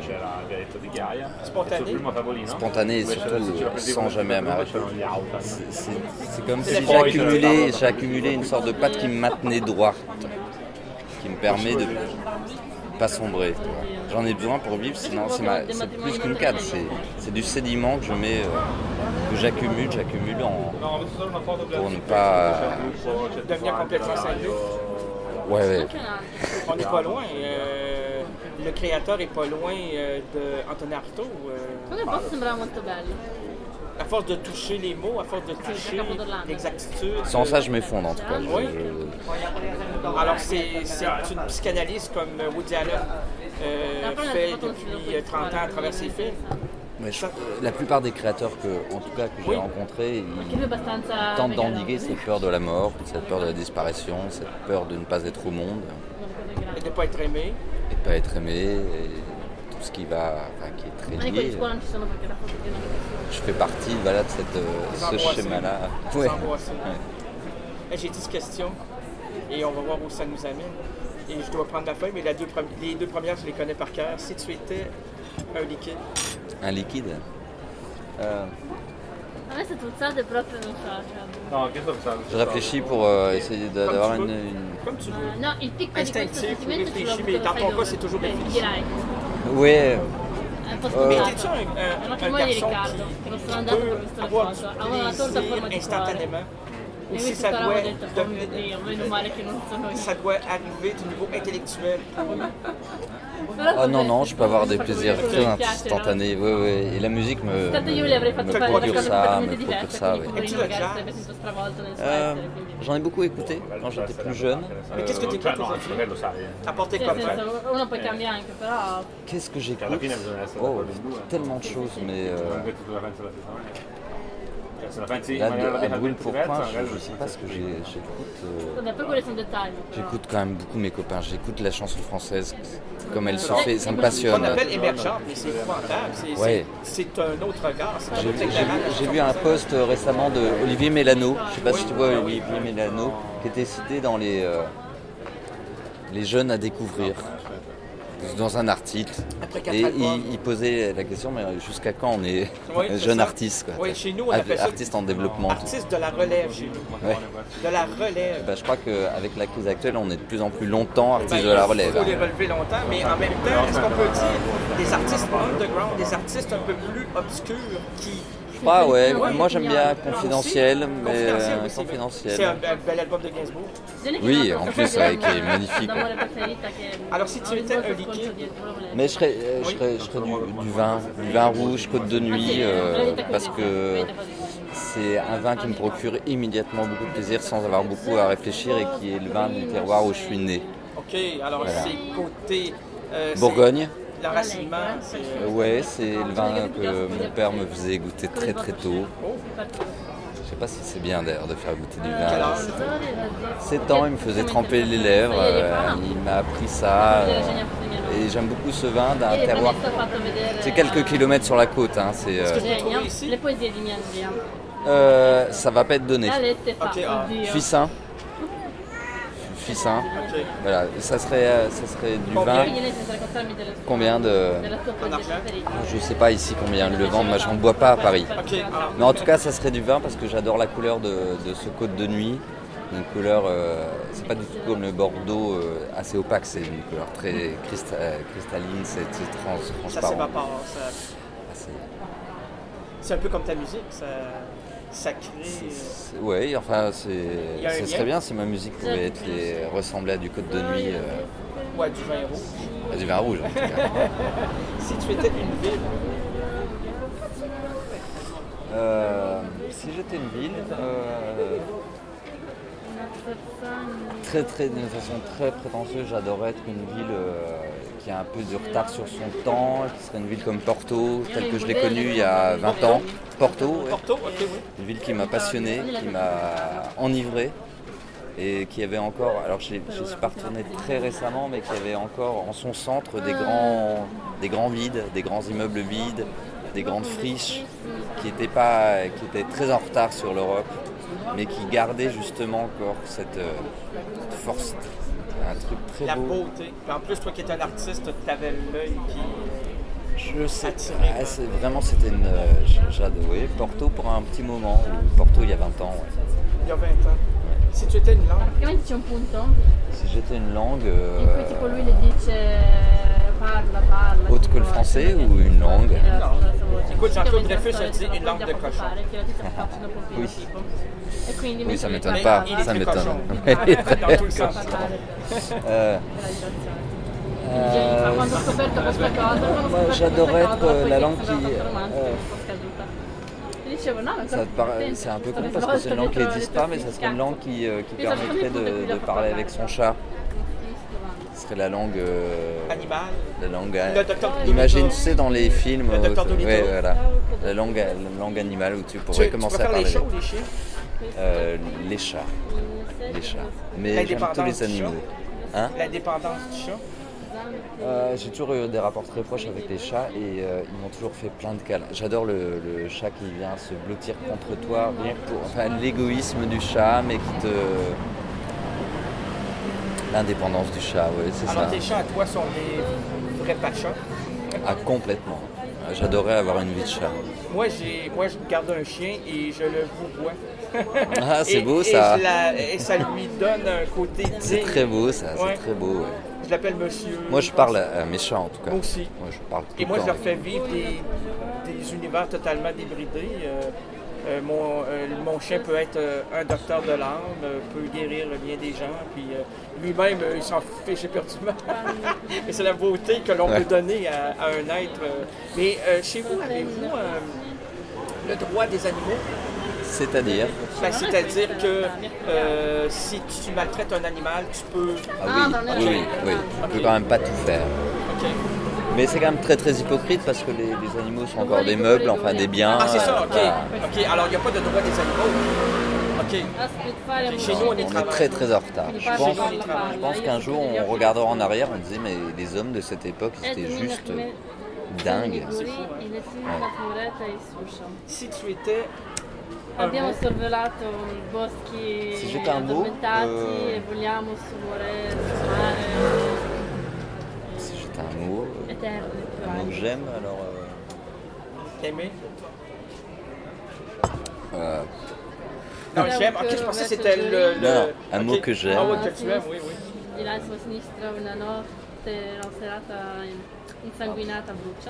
spontanée et surtout euh, sans jamais m'arrêter. C'est, c'est, c'est comme si j'ai accumulé, j'ai accumulé une sorte de patte qui me maintenait droite, qui me permet de ne pas sombrer. J'en ai besoin pour vivre, sinon c'est, ma, c'est plus qu'une canne, c'est, c'est du sédiment que je mets, euh, que j'accumule, j'accumule en, pour ne pas... Euh, devenir complètement cinglé. Ouais, ouais. On n'est pas loin. Euh, le créateur est pas loin euh, d'Anthony Artaud. Euh, à force de toucher les mots, à force de toucher l'exactitude. Sans ça, je m'effondre en tout cas. Oui. Je... Alors c'est, c'est une psychanalyse comme Woody Allen euh, fait depuis trente ans à travers ses films. Mais je, la plupart des créateurs que, en tout cas, que j'ai oui. rencontrés, ils tentent d'endiguer cette peur de la mort, cette peur de la disparition, cette peur de ne pas être au monde. Et de ne pas être aimé. Et de ne pas être aimé, et tout ce qui va, enfin, qui est très lié. Je fais partie voilà, de cette, ce schéma-là. Ouais. Ouais. Et j'ai dix questions et on va voir où ça nous amène. Et je dois prendre la feuille, mais la deux, les deux premières, je les connais par cœur. Si tu étais un liquide. Un liquide euh... A me c'est ça de proprio non so. No, questo so. Je réfléchis pour euh, essayer de, d'avoir une, une... Comme tu veux. No, il picco di questo sentimento ce l'ho mais dans ton cas, c'est toujours réfléchi. Direi. Ouais. È un po' Eh, Mais scontata. t'es-tu un, È un, un un matrimonio di garçon Riccardo, qui, che non sono qui andato peut per visto le avoir foto. du Aveva una torta a plaisir forma di cuore. instantanément? Ou E si quindi ça tutta la doit, ho detto, oh mio devenir- Dio, meno male che non sono io. ça doit arriver du niveau intellectuel? Ah non, non, je peux avoir des Come plaisirs mi très piace, instantanés. Ouais, ouais. Et la musique me, Tanto io le avrei fatto me fare una procure cosa ça, me completamente procure diversa, ça, quindi oui. poverino E tu magari la sarebbe sentito stravolto nel suo Euh, essere, quindi... J'en ai beaucoup écouté quand j'étais plus jeune. Mais qu'est-ce que tu écoutes aujourd'hui? Apporter Sì, comme nel ça? senso, uno poi cambia anche, però... Qu'est-ce que j'écoute? alla fine bisogna essere Oh, d'accordo in due. tellement de choses, mais euh, Anche tu la pensi alla stessa maniera. Cioè, se la pensi in là, maniera de, à brûle radicalmente pour diversa, point, magari je, je sais pas ce que j'ai- j'écoute. euh, Vabbè, poi quelli sono dettagli, però. J'écoute quand même beaucoup mes copains. J'écoute la chanson française comme elle se Ouais. fait, ça me On passionne. appelle émergente, mais c'est épouvantable. C'est Ouais. c'est- c'est un autre regard. C'est J'ai un j'ai autre vu, éclairage. j'ai vu un post euh, récemment de Olivier Mélano, je sais pas si tu vois Olivier Mélano, qui était cité dans les, euh, les jeunes à découvrir, dans un article. Après quatre Et albums. il, il posait la question, mais jusqu'à quand on est Oui, c'est jeune ça. artiste quoi. Oui, chez nous, on Ar- appelle ça- Artiste en développement. Artiste de la relève chez nous. Ouais. De la relève. Bah, je crois qu'avec la crise actuelle, on est de plus en plus longtemps artiste de la relève. Il faut les hein. relever longtemps, mais en même temps, est-ce qu'on peut dire des artistes underground, des artistes un peu plus obscurs qui... Ah ouais, Ouais, moi j'aime bien Confidentiel. confidentiel, mais Confidentiel, euh, oui, c'est vrai. confidentiel. C'est un, un bel album de Gainsbourg. Oui, en plus, ouais, qui est magnifique, D'amore ouais. preferita che... Alors, si tu ogni étais volta un sconcio liquide- dietro, volevo Mais je serais, euh, je serais, je serais du, du vin, du vin rouge, côte de nuit, euh, parce que c'est un vin qui me procure immédiatement beaucoup de plaisir sans avoir beaucoup à réfléchir et qui est le vin du terroir où je suis né. OK, alors Voilà. c'est côté... euh, c'est Bourgogne, L'enracinement, c'est... euh, ouais, c'est le vin que mon père me faisait goûter très très tôt. Je sais pas si c'est bien d'ailleurs de faire goûter du Quel vin. âge? sept ans, il me faisait tremper les lèvres, euh, il m'a appris ça. euh, et j'aime beaucoup ce vin d'un terroir. C'est quelques kilomètres sur la côte, hein, c'est, euh, Disegna le poesie di mia zia. euh, ça va pas être donné. La lette fa, Ok, ah. oddio. Fissin. Fissin. OK. Voilà, ça serait, euh, ça serait du Combien? vin. Quindi lei si raccontarmi della sua, Combien de. della sua poesia preferita. Je sais pas ici combien le vendre, moi j'en bois pas à Paris. OK, ah. Mais en tout cas, ça serait du vin parce que j'adore la couleur de, de ce côte de nuit. Une couleur, euh, c'est pas du tout comme le Bordeaux euh, assez opaque, c'est une couleur très crista- euh, cristalline, c'est c'est trans, Ça transparent. s'évapore. Ça... Ah, c'est- C'est un peu comme ta musique. Ça, ça crée... c'est- Ouais, enfin, y a un c'est, ce lien? serait bien si ma musique pouvait être les, ressembler à du côte de nuit, euh, Ouais, du vin rouge. à du vin rouge en tout cas. Si tu étais une ville, Euh, si j'étais une ville, euh, très, très, d'une façon très prétentieuse, j'adorerais être une ville euh, qui a un peu de retard sur son temps, qui serait une ville comme Porto, telle que je l'ai connue il y a vingt ans. Porto, ouais. Porto, OK, oui. Une ville qui m'a passionné, qui m'a enivré et qui avait encore, alors je ne suis pas retourné très récemment, mais qui avait encore en son centre des grands, des grands vides, des grands immeubles vides, des grandes friches qui étaient, pas, qui étaient très en retard sur l'Europe, mais qui gardaient justement encore cette, euh, cette force, un truc très La beau. beauté. Puis en plus, toi qui es un artiste, tu avais l'œil qui... Je sais, attiré ah, par- c'est vraiment c'était une, euh, j'adorais Porto pour un petit moment, ou Porto il y a vingt ans. Ouais. Il y a vingt ans. Si tu étais une langue, Praticamente c'è un punto Si j'étais une langue in cui euh, tipo lui le dice parla, parla. autre tipo, que le français eh, ou une langue? eh, la sua- la sua voce. Écoute, Jean-Claude Praticamente Dreyfus la a dit storia une langue di de Porta cochon. Fare, che la tizia fa dopo il Oui. tipo. E quindi Oui, mentre ça lui m'étonne parla, pas, il est ça très m'étonne. cochon. Ouais. dans tout le sens. parlare. Euh, Jennifer, quando ho scoperto questa cosa, quando ho moi, scoperto j'adorais questa cosa, être poi la mi langue sembrava qui, tanto romantica, euh, un po' scaduta. E dicevo, no, ma ça te paraît- c'est un peu con parce que c'est une langue qui n'existe pas, mais ça serait une langue qui, euh, qui permettrait de, de parler avec son chat. Ce serait la langue, euh, Animal. la langue. Le docteur Dolittle. Imagine, tu sais, dans les films, Le docteur euh, Dolittle. ouais, voilà, la langue, la langue animale où tu Tu, pourrais tu commencer à préfères parler. les chats avec. ou les chiens? Euh, les chats, les chats. Mais j'aime tous L'indépendance les du animaux. chat. Hein? L'indépendance du chat. Euh, j'ai toujours eu des rapports très proches avec les chats et euh, ils m'ont toujours fait plein de câlins. J'adore le, le chat qui vient se blottir contre toi, rien que pour, enfin l'égoïsme du chat, mais qui te, l'indépendance du chat, oui, c'est Alors ça. tes chats à toi sont des vrais pachas. Ah, complètement. J'adorais avoir une vie de chat. Moi, j'ai, moi, je garde un chien et je le vouvoie. Ah, c'est Et- beau et ça. je la- et ça lui donne un côté digne. C'est très beau ça, Ouais. c'est très beau. Ouais. Je l'appelle monsieur. Moi, je parle à mes chats, en tout cas. Moi aussi. Moi, je parle tout Et le moi, temps je leur avec fais vivre des, des univers totalement débridés. Euh, euh, mon, euh, mon chien peut être euh, un docteur de l'âme, euh, peut guérir bien des gens, puis euh, lui-même, euh, il s'en fiche éperdument. Et c'est la beauté que l'on Ouais. peut donner à, à un être. euh. Mais euh, chez vous, avez-vous euh, le droit des animaux? C'est-à-dire Ben, c'est-à-dire que euh, si tu maltraites un animal, tu peux... Ah oui, oui, oui, oui. On peut quand même pas tout faire. OK. Mais c'est quand même très très hypocrite parce que les, les animaux sont encore des meubles, enfin des biens. Ah, c'est ça, euh, OK. voilà. OK, alors il n'y a pas de droit des animaux. OK. Chez nous, on est On est très très en retard. Je pense, je pense qu'un jour on regardera en arrière, on disait mais les hommes de cette époque c'était juste dingue. Si tu étais un Abbiamo mot, sorvolato i boschi Si j'étais un mot, addormentati euh, e vogliamo survolare il mare Si j'étais un mot, euh, eterno, un mot que naturale. j'aime, alors euh, aimer? euh, Non, j'aime. OK, je pensais que c'était le... le- Non, non, un OK. mot que j'aime. Un mot que tu aimes, oui, oui. Di là sulla sinistra una notte, la serata insanguinata brucia.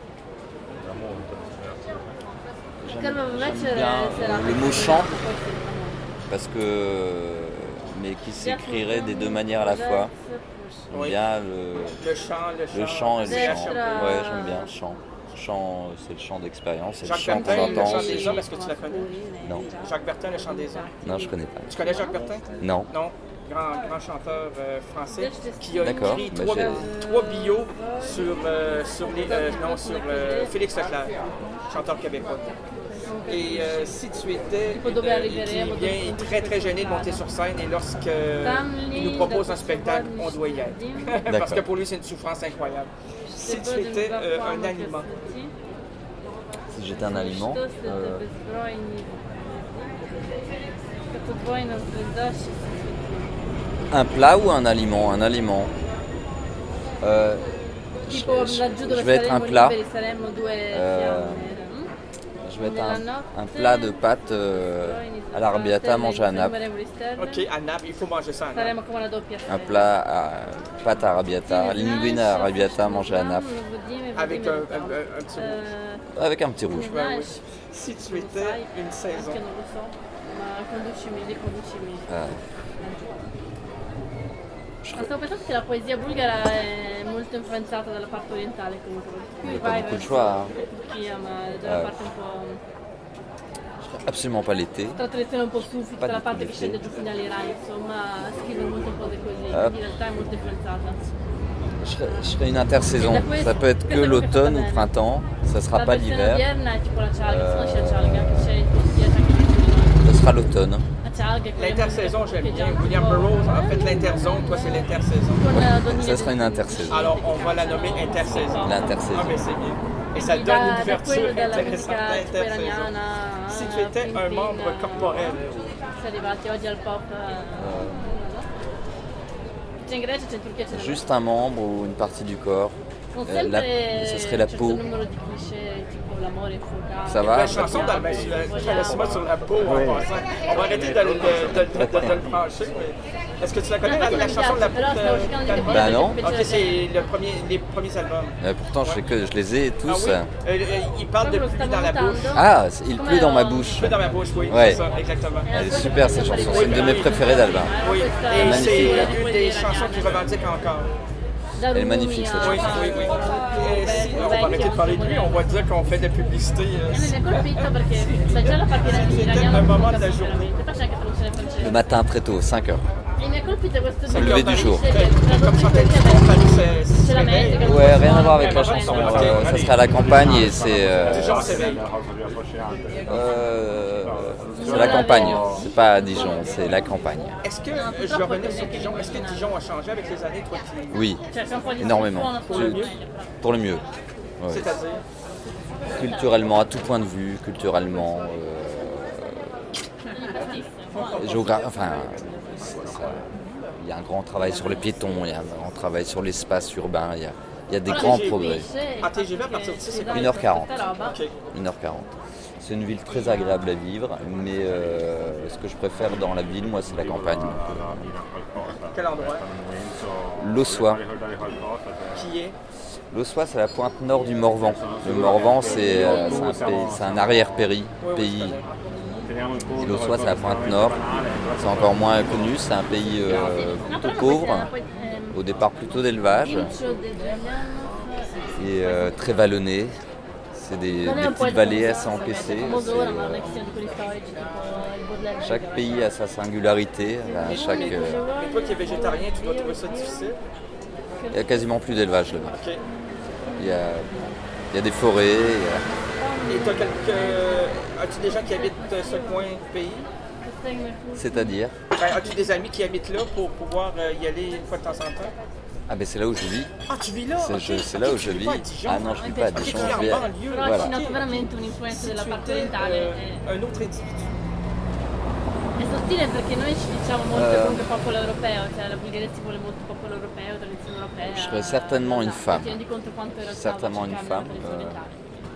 j'aime Carlo j'aime invece bien serata euh, le mot chant poi sì, amore. parce que mais qui s'écrirait des deux manières à la fois. J'aime Oui. bien le, Le chant, le chant. le chant et le D'être, chant. euh, Ouais, j'aime bien le chant. Chant, c'est le chant d'expérience, c'est le Jacques chant qu'on Bertin, le entend. chant c'est- des hommes, est-ce que tu la connais? Non, Jacques Bertin, le chant des hommes. non, je connais pas. Tu connais Jacques Bertin? Non. Non, grand, grand chanteur euh, français qui a D'accord, écrit bah, trois, j'ai- trois bios sur, euh, sur, les, euh, non, sur euh, Félix Leclerc, chanteur québécois. Et euh, si tu étais Tipo dove euh, arriveremo, qui vient dove- très très gêné de monter sur scène et lorsque il nous propose un spectacle, on doit y être. Parce D'accord. que pour lui, c'est une souffrance incroyable. Si tu étais euh, un aliment, Si j'étais un aliment, euh, un plat ou un aliment? Un aliment. Euh, je, Tipo je- laggiù dove je vais être un saremo plat. liberi saremmo due Euh, fiamme. Je vais être un, un plat de pâtes euh, à l'arrabbiata mangé à Naples. ok, à Naples, il faut manger ça à Naples. Saremo come una doppia Un plat à pâte à arrabbiata, linguina arrabbiata mangé à Naples Avec un, un- un- un petit rouge. avec un petit rouge. Ouais, oui. Si tu étais une saison, Anche non lo so, ma conducimi, riconducimi. Euh, Ma stavo pensando che la poesia bulgara è molto influenzata dalla parte orientale comunque. Più Il y a vai pas beaucoup de verso choix, hein. la Turchia, ma dalla Ouais. parte un po'. absolument pas l'été. Tra tradizione un po' sufi, Pas tutta la di parte più che di scende te. giù fino alle Rai, insomma, scrive molte cose così, Ah. quindi in realtà è molto influenzata. Je serai, je serai une intersaison. Et la poésie- Ça peut être que questa l'automne cosa ou bene. printemps. Ça sera La pas versione l'hiver. odierna è tipo la cialga, Euh, se no c'è la cialga, che c'è in Turchia, c'è anche in Turchia. Ce sera l'automne. La cialga è quella l'intersaison, musica j'aime bien. che William già un po', Burroughs a eh, fait l'interzone, toi c'est l'intersaison. con, eh, Donine Ça sera une del- intersaison. Alors on va la nommer intersaison. L'intersaison. Ah mais c'est bien. Et ça Da- donne une da ouverture quello della intéressante musica tipo d'intersaison. iraniana, Si tu étais un Pimpin, membre corporel, si è arrivati oggi al pop. eh, C'è in Grecia, c'è in Turchia, c'è Juste un membre ou une partie du corps. Non Euh, la- sempre ce serait la un certo peau. numero di cliché, tipo l'amore infuocato. Ça va? la chanson dans le laisse-moi sur la peau en passant. On va arrêter de, le- de, de, de, de le brancher. Mais est-ce que tu la connais, la, la chanson de la peau de- Bah non. Ok, c'est le premier, les premiers albums. Euh, pourtant, je, sais que, je les ai Ah tous. oui? Euh, il parle de pluie dans la bouche. Ah, c'est- il pleut dans ma bouche. Pluie dans ma bouche, oui, Ouais. c'est ça, exactement. Elle est super cette chanson. C'est une de mes préférées d'Albin. Oui, et c'est Magnifique. une des chansons qui revendique encore. Elle est magnifique, cette Oui, chanson. oui, oui. Et si on va arrêter de parler de lui, on va dire qu'on fait de la publicité. euh, Mi ha colpito perché sai già la parte C'était iraniana un non moment capisco della giornata. veramente, poi c'è anche traduzione Le francese. matin très tôt, cinq heures. E mi ha colpito questo Au lever du jour. Comme chantait le Paris, c'est c'è la mente che non Ouais, può rien à voir avec la fare, chanson. no? Euh, ça sera à la campagne et c'est. euh, Dijon s'éveille. euh, c'est la campagne. C'est pas à Dijon, c'est la campagne. Est-ce que, je vais revenir sur Dijon, est-ce que Dijon a changé avec les années, toi qui... Oui, Cioè, c'è un po' di énormément. suono, Pour le mieux? Pour le mieux. Ouais. C'est-à-dire? Culturellement, à tout point de vue, culturellement. euh, géogra- enfin, c'est- ça- il y a un grand travail sur les piétons, il y a un grand travail sur l'espace urbain, il y a, il y a des grands progrès. Ah, T G V à partir de ça, c'est une heure quarante. Ok. une heure quarante. C'est une ville très agréable à vivre, mais euh, ce que je préfère dans la ville, moi, c'est la campagne. Donc, euh, Quel endroit? L'Ossois. Qui est? L'Ossois, c'est la pointe nord du Morvan. Le Morvan, c'est, euh, c'est, un, pays, c'est un arrière-pays. Oui, oui, pays. Et l'Ossois, c'est la pointe nord. C'est encore moins connu. C'est un pays euh, plutôt pauvre, au départ plutôt d'élevage, et euh, très vallonné. C'est des, des petites vallées assez encaissées. C'est, euh, chaque pays a sa singularité. À chaque, euh, Mais toi qui es végétarien, tu dois trouver ça difficile? il y a quasiment plus d'élevage là-bas. OK. Il y a, il y a des forêts. Il y a... Et toi, quelques... as-tu des gens qui habitent ce coin du pays? C'est-à-dire Ben, as-tu des amis qui habitent là pour pouvoir euh, y aller une fois de temps en temps? Ah ben c'est là où je vis. Ah, tu vis là? C'est, Okay. je, c'est là okay, où je vis. Pas à Dijon. Ah non, je vis pas à Ok, tu Dijon. vis en Je vis à... banlieue. Però Voilà. ci noto veramente un'influenza della Tu parte étais orientale. euh, un autre individu. È sottile perché noi ci diciamo molto Eh. comunque popolo europeo, cioè la Bulgaria si vuole molto popolo europeo, tradizione europea. Je serais certainement une femme. Ti rendi conto quanto in realtà Certainement ci une cambia la femme, tradizione euh. orientale.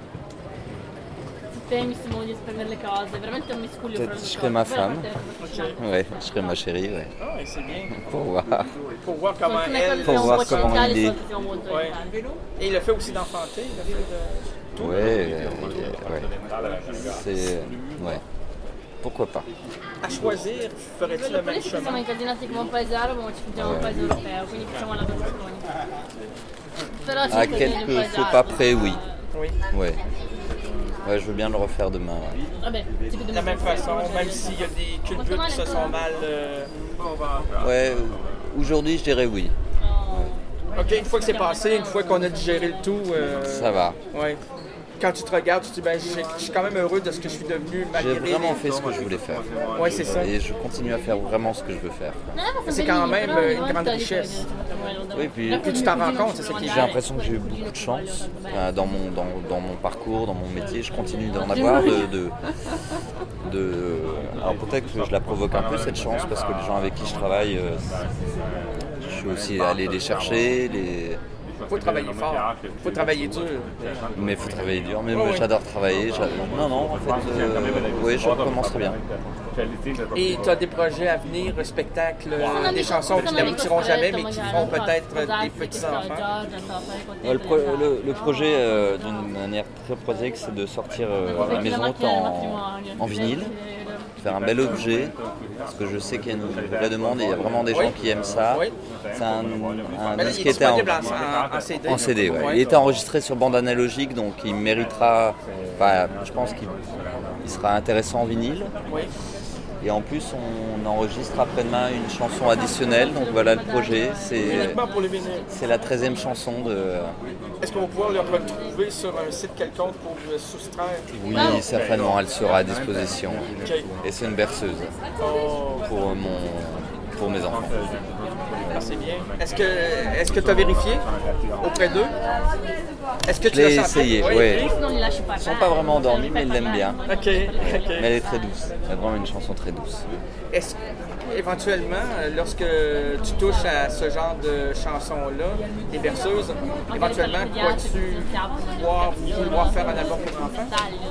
Si temi, si moglie, esprimere le cose, veramente un miscuglio Peut-être fra le je due serais cose. ma Poi la femme. parte professionale. Ouais, je serais ma chérie, ouais. Ah, et c'est bien. Pour voir. Pour voir comment Alcune elle... cose Pour siamo voir un po' comment occidentali, il est. altre siamo molto Ouais. orientali. Et le fait aussi d'enfanter, le fait de... tout. Ouais, euh, ouais. C'est... Ouais. Pourquoi pas. À choisir, ferais-tu Quello le même politico siamo chemin? incasinati come un paese arabo, ma ci sentiamo un paese europeo, quindi facciamo la Berlusconi. Però ci À sentiamo un quelques paese faux pas arabo. près, oui. Oui. Ouais. Ouais, je veux bien le refaire demain. Ouais. Vabbè, tipo De la même façon, même s'il y a des cultures qui se sont mal... euh, Ouais, aujourd'hui je dirais oui. OK, une fois que c'est passé, une fois qu'on a digéré le tout... euh, Ça va. Ouais. Quand tu te regardes, tu te dis, ben, je je suis quand même heureux de ce que je suis devenu J'ai malgré... vraiment les- fait ce que je voulais faire. Ouais, c'est ça. Et je continue à faire vraiment ce que je veux faire. C'est quand même une grande richesse. Oui, puis- Puis tu t'en rends compte, c'est ça qui est J'ai l'impression que j'ai eu beaucoup de chance Enfin, dans, mon, dans, dans mon parcours, dans mon métier. Je continue d'en avoir. De, de, de- alors peut-être que je la provoque un peu cette chance parce que les gens avec qui je travaille, euh, je suis aussi allé les chercher. Les... Il faut travailler fort, il faut travailler dur. Mais il faut travailler dur. Mais Ouais, moi, ouais. j'adore travailler. J'adore- Non, non, en fait, euh, oui, je recommence très bien. Et tu as des projets à venir, un spectacle, euh, des chansons qui n'aboutiront jamais, mais qui feront peut-être des petits-enfants. Ouais, le, pro- le- le projet, euh, d'une manière très prosaïque, c'est de sortir euh, la maison haute en, en vinyle, faire un bel objet, parce que je sais qu'il y a une vraie demande et il y a vraiment des gens Oui. qui aiment ça. Oui. C'est un, un Mais là, disque il qui est était en, disponible en, en- en C D. en C D. Ouais. Ouais. Il était enregistré sur bande analogique, donc il méritera, enfin, je pense qu'il il sera intéressant en vinyle. Oui. Et en plus, on enregistre après-demain une chanson additionnelle, donc voilà le projet. C'est, Uniquement pour les vinyles. c'est la treizième chanson de... Est-ce qu'on va pouvoir le retrouver sur un site quelconque pour le soustraire? Oui, certainement, elle sera à disposition. OK. Et c'est une berceuse Oh, pour, mon, pour mes enfants. ah, c'est bien. Est-ce que est-ce que tu as vérifié auprès d'eux? Est-ce que Je tu l'as l'ai senti? essayé, Oui. oui. Non li lasci parlare. Ils sont pas vraiment endormis, mais ils l'aiment bien. OK. OK. Mais elle est très douce. Elle est vraiment une chanson très douce. Est-ce éventuellement, euh, lorsque tu touches à ce genre de chansons-là, des berceuses, éventuellement, crois-tu pouvoir, vouloir faire un album pour enfants?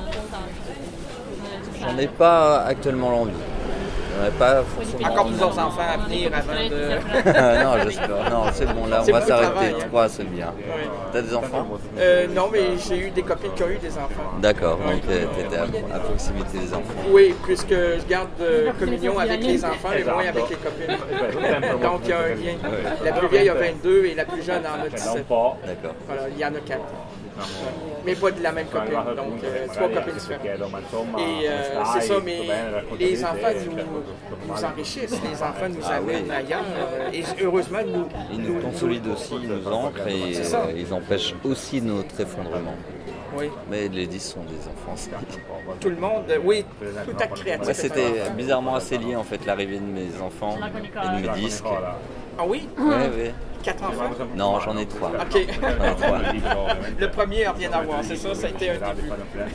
J'en ai pas actuellement l'envie. J'en ai pas forcément Encore envie. plusieurs enfants à venir avant de... Non, j'espère. Non, c'est bon, là, on C'est va beaucoup de s'arrêter. travail, hein. Trois, c'est bien. Oui. T'as des enfants? Euh, non, mais j'ai eu des copines qui ont eu des enfants. D'accord, donc euh, t'étais à, à proximité des enfants. Oui, puisque je garde euh, communion avec les enfants et moins avec les copines. Donc il y a un lien. La plus vieille a vingt-deux et la plus jeune en a dix-sept. D'accord. Voilà, il y en a quatre. Mais pas de la même copine, donc euh, trois copines différentes. Et euh, c'est ça, mais les enfants nous, nous enrichissent, les enfants nous Ah oui. amènent ailleurs. euh, Et heureusement, nous, Ils nous consolident aussi, ils nous ancrent et C'est ça. euh, ils empêchent aussi notre effondrement. Oui, Mais les dix sont des enfants. c'est- tout le monde, euh, oui, tout acte créatif. Ouais, est c'était un enfant. bizarrement assez lié en fait l'arrivée de mes enfants et de mes disques. Ah oui? Oui, oui. Quatre enfants? Non, j'en ai trois. OK. J'en ai trois. Le premier a rien à voir, c'est ça, ça a été un début.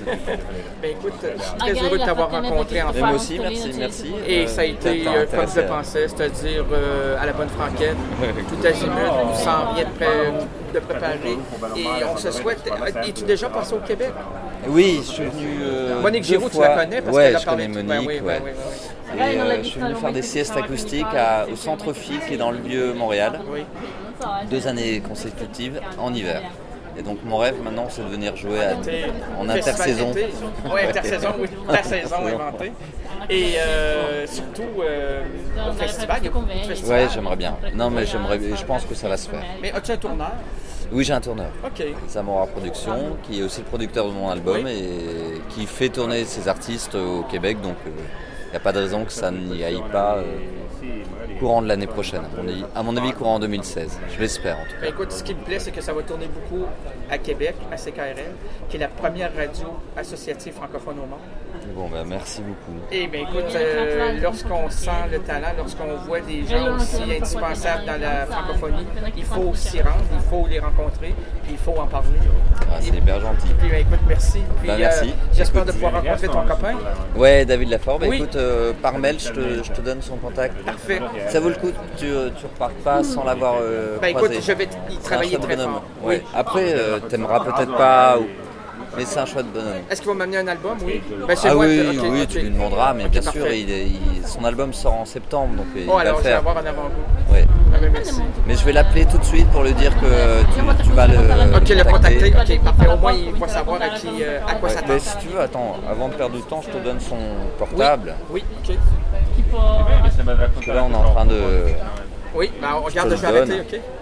Ben écoute, je suis très Regarde, heureux de la t'avoir photo rencontré en de- Et moi fait. aussi, merci, merci. Et Euh, ça a été t'as euh, comme je intéressé le à- pensais, c'est-à-dire euh, à la bonne franquette, tout azimut, sans rien de, pré- de préparé. Et on se souhaite. Es-tu déjà passé au Québec? Oui, je suis venu euh, Monique deux Giroux, tu fois. la connais parce ouais, qu'elle a je parlé. connais Ben Monique, oui, ouais. ben oui, ben oui. Et euh, je suis venu faire des siestes acoustiques à- au Centre Phi, qui est dans le vieux Montréal, Oui. deux années consécutives en hiver. Et donc mon rêve maintenant, c'est de venir jouer à- en intersaison. Oui, intersaison, oui. La saison inventée. Et euh, surtout euh, au festival, il y a beaucoup de festivals. Ouais, j'aimerais bien. Non, mais j'aimerais, je pense que ça va se faire. Mais as-tu un tourneur? Oui, j'ai un tourneur. OK. Zamora Productions, qui est aussi le producteur de mon album Oui. et qui fait tourner ses artistes au Québec. Donc il n'y a pas de raison que ça n'y aille pas euh, courant de l'année prochaine. À mon avis, à mon avis, courant en deux mille seize. Je l'espère en tout Ben cas. écoute, ce qui me plaît, c'est que ça va tourner beaucoup à Québec, à C K R L, qui est la première radio associative francophone au monde. Bon, ben merci beaucoup. Et bien écoute, euh, lorsqu'on sent le talent, lorsqu'on voit des gens aussi indispensables dans la francophonie, il faut s'y rendre, il faut les rencontrer, puis il faut en parler. Ah, c'est hyper gentil. Puis ben, écoute, merci. Puis, Ben, merci. euh, j'espère de pouvoir rencontrer ton copain. Ouais, David Lafort, bah, Oui. écoute, euh, par mail, je te, je te donne son contact. Parfait. Ça vaut le coup, tu, tu repars pas sans l'avoir euh, Ben croisé. écoute, je vais y C'est un travailler chouette très bonhomme. fort. Ouais. Oui. Après, euh, t'aimeras peut-être pas, ou- mais c'est un chouette bonhomme. Est-ce qu'il va m'amener un album? Oui. Ben, c'est Ah moi, oui, ok, oui, ok. tu lui demanderas, mais Ok, bien parfait. sûr, il est- il- son album sort en septembre, donc il Oh, va alors le je vais faire. avoir un avant-goût. Ouais. Ah, ben, merci. Mais je vais l'appeler tout de suite pour lui dire que tu, tu vas le Ok, le contacter. contacter. Ok, parfait. Au moins, il va savoir à, qui, euh, à quoi Ouais, s'attendre. mais si tu veux, attends, avant de perdre du temps, je te donne son portable. Oui, ok. Tipo, Là, on est en train de... Oui, ben, on regarde, Je je te vais le donne. arrêter, ok?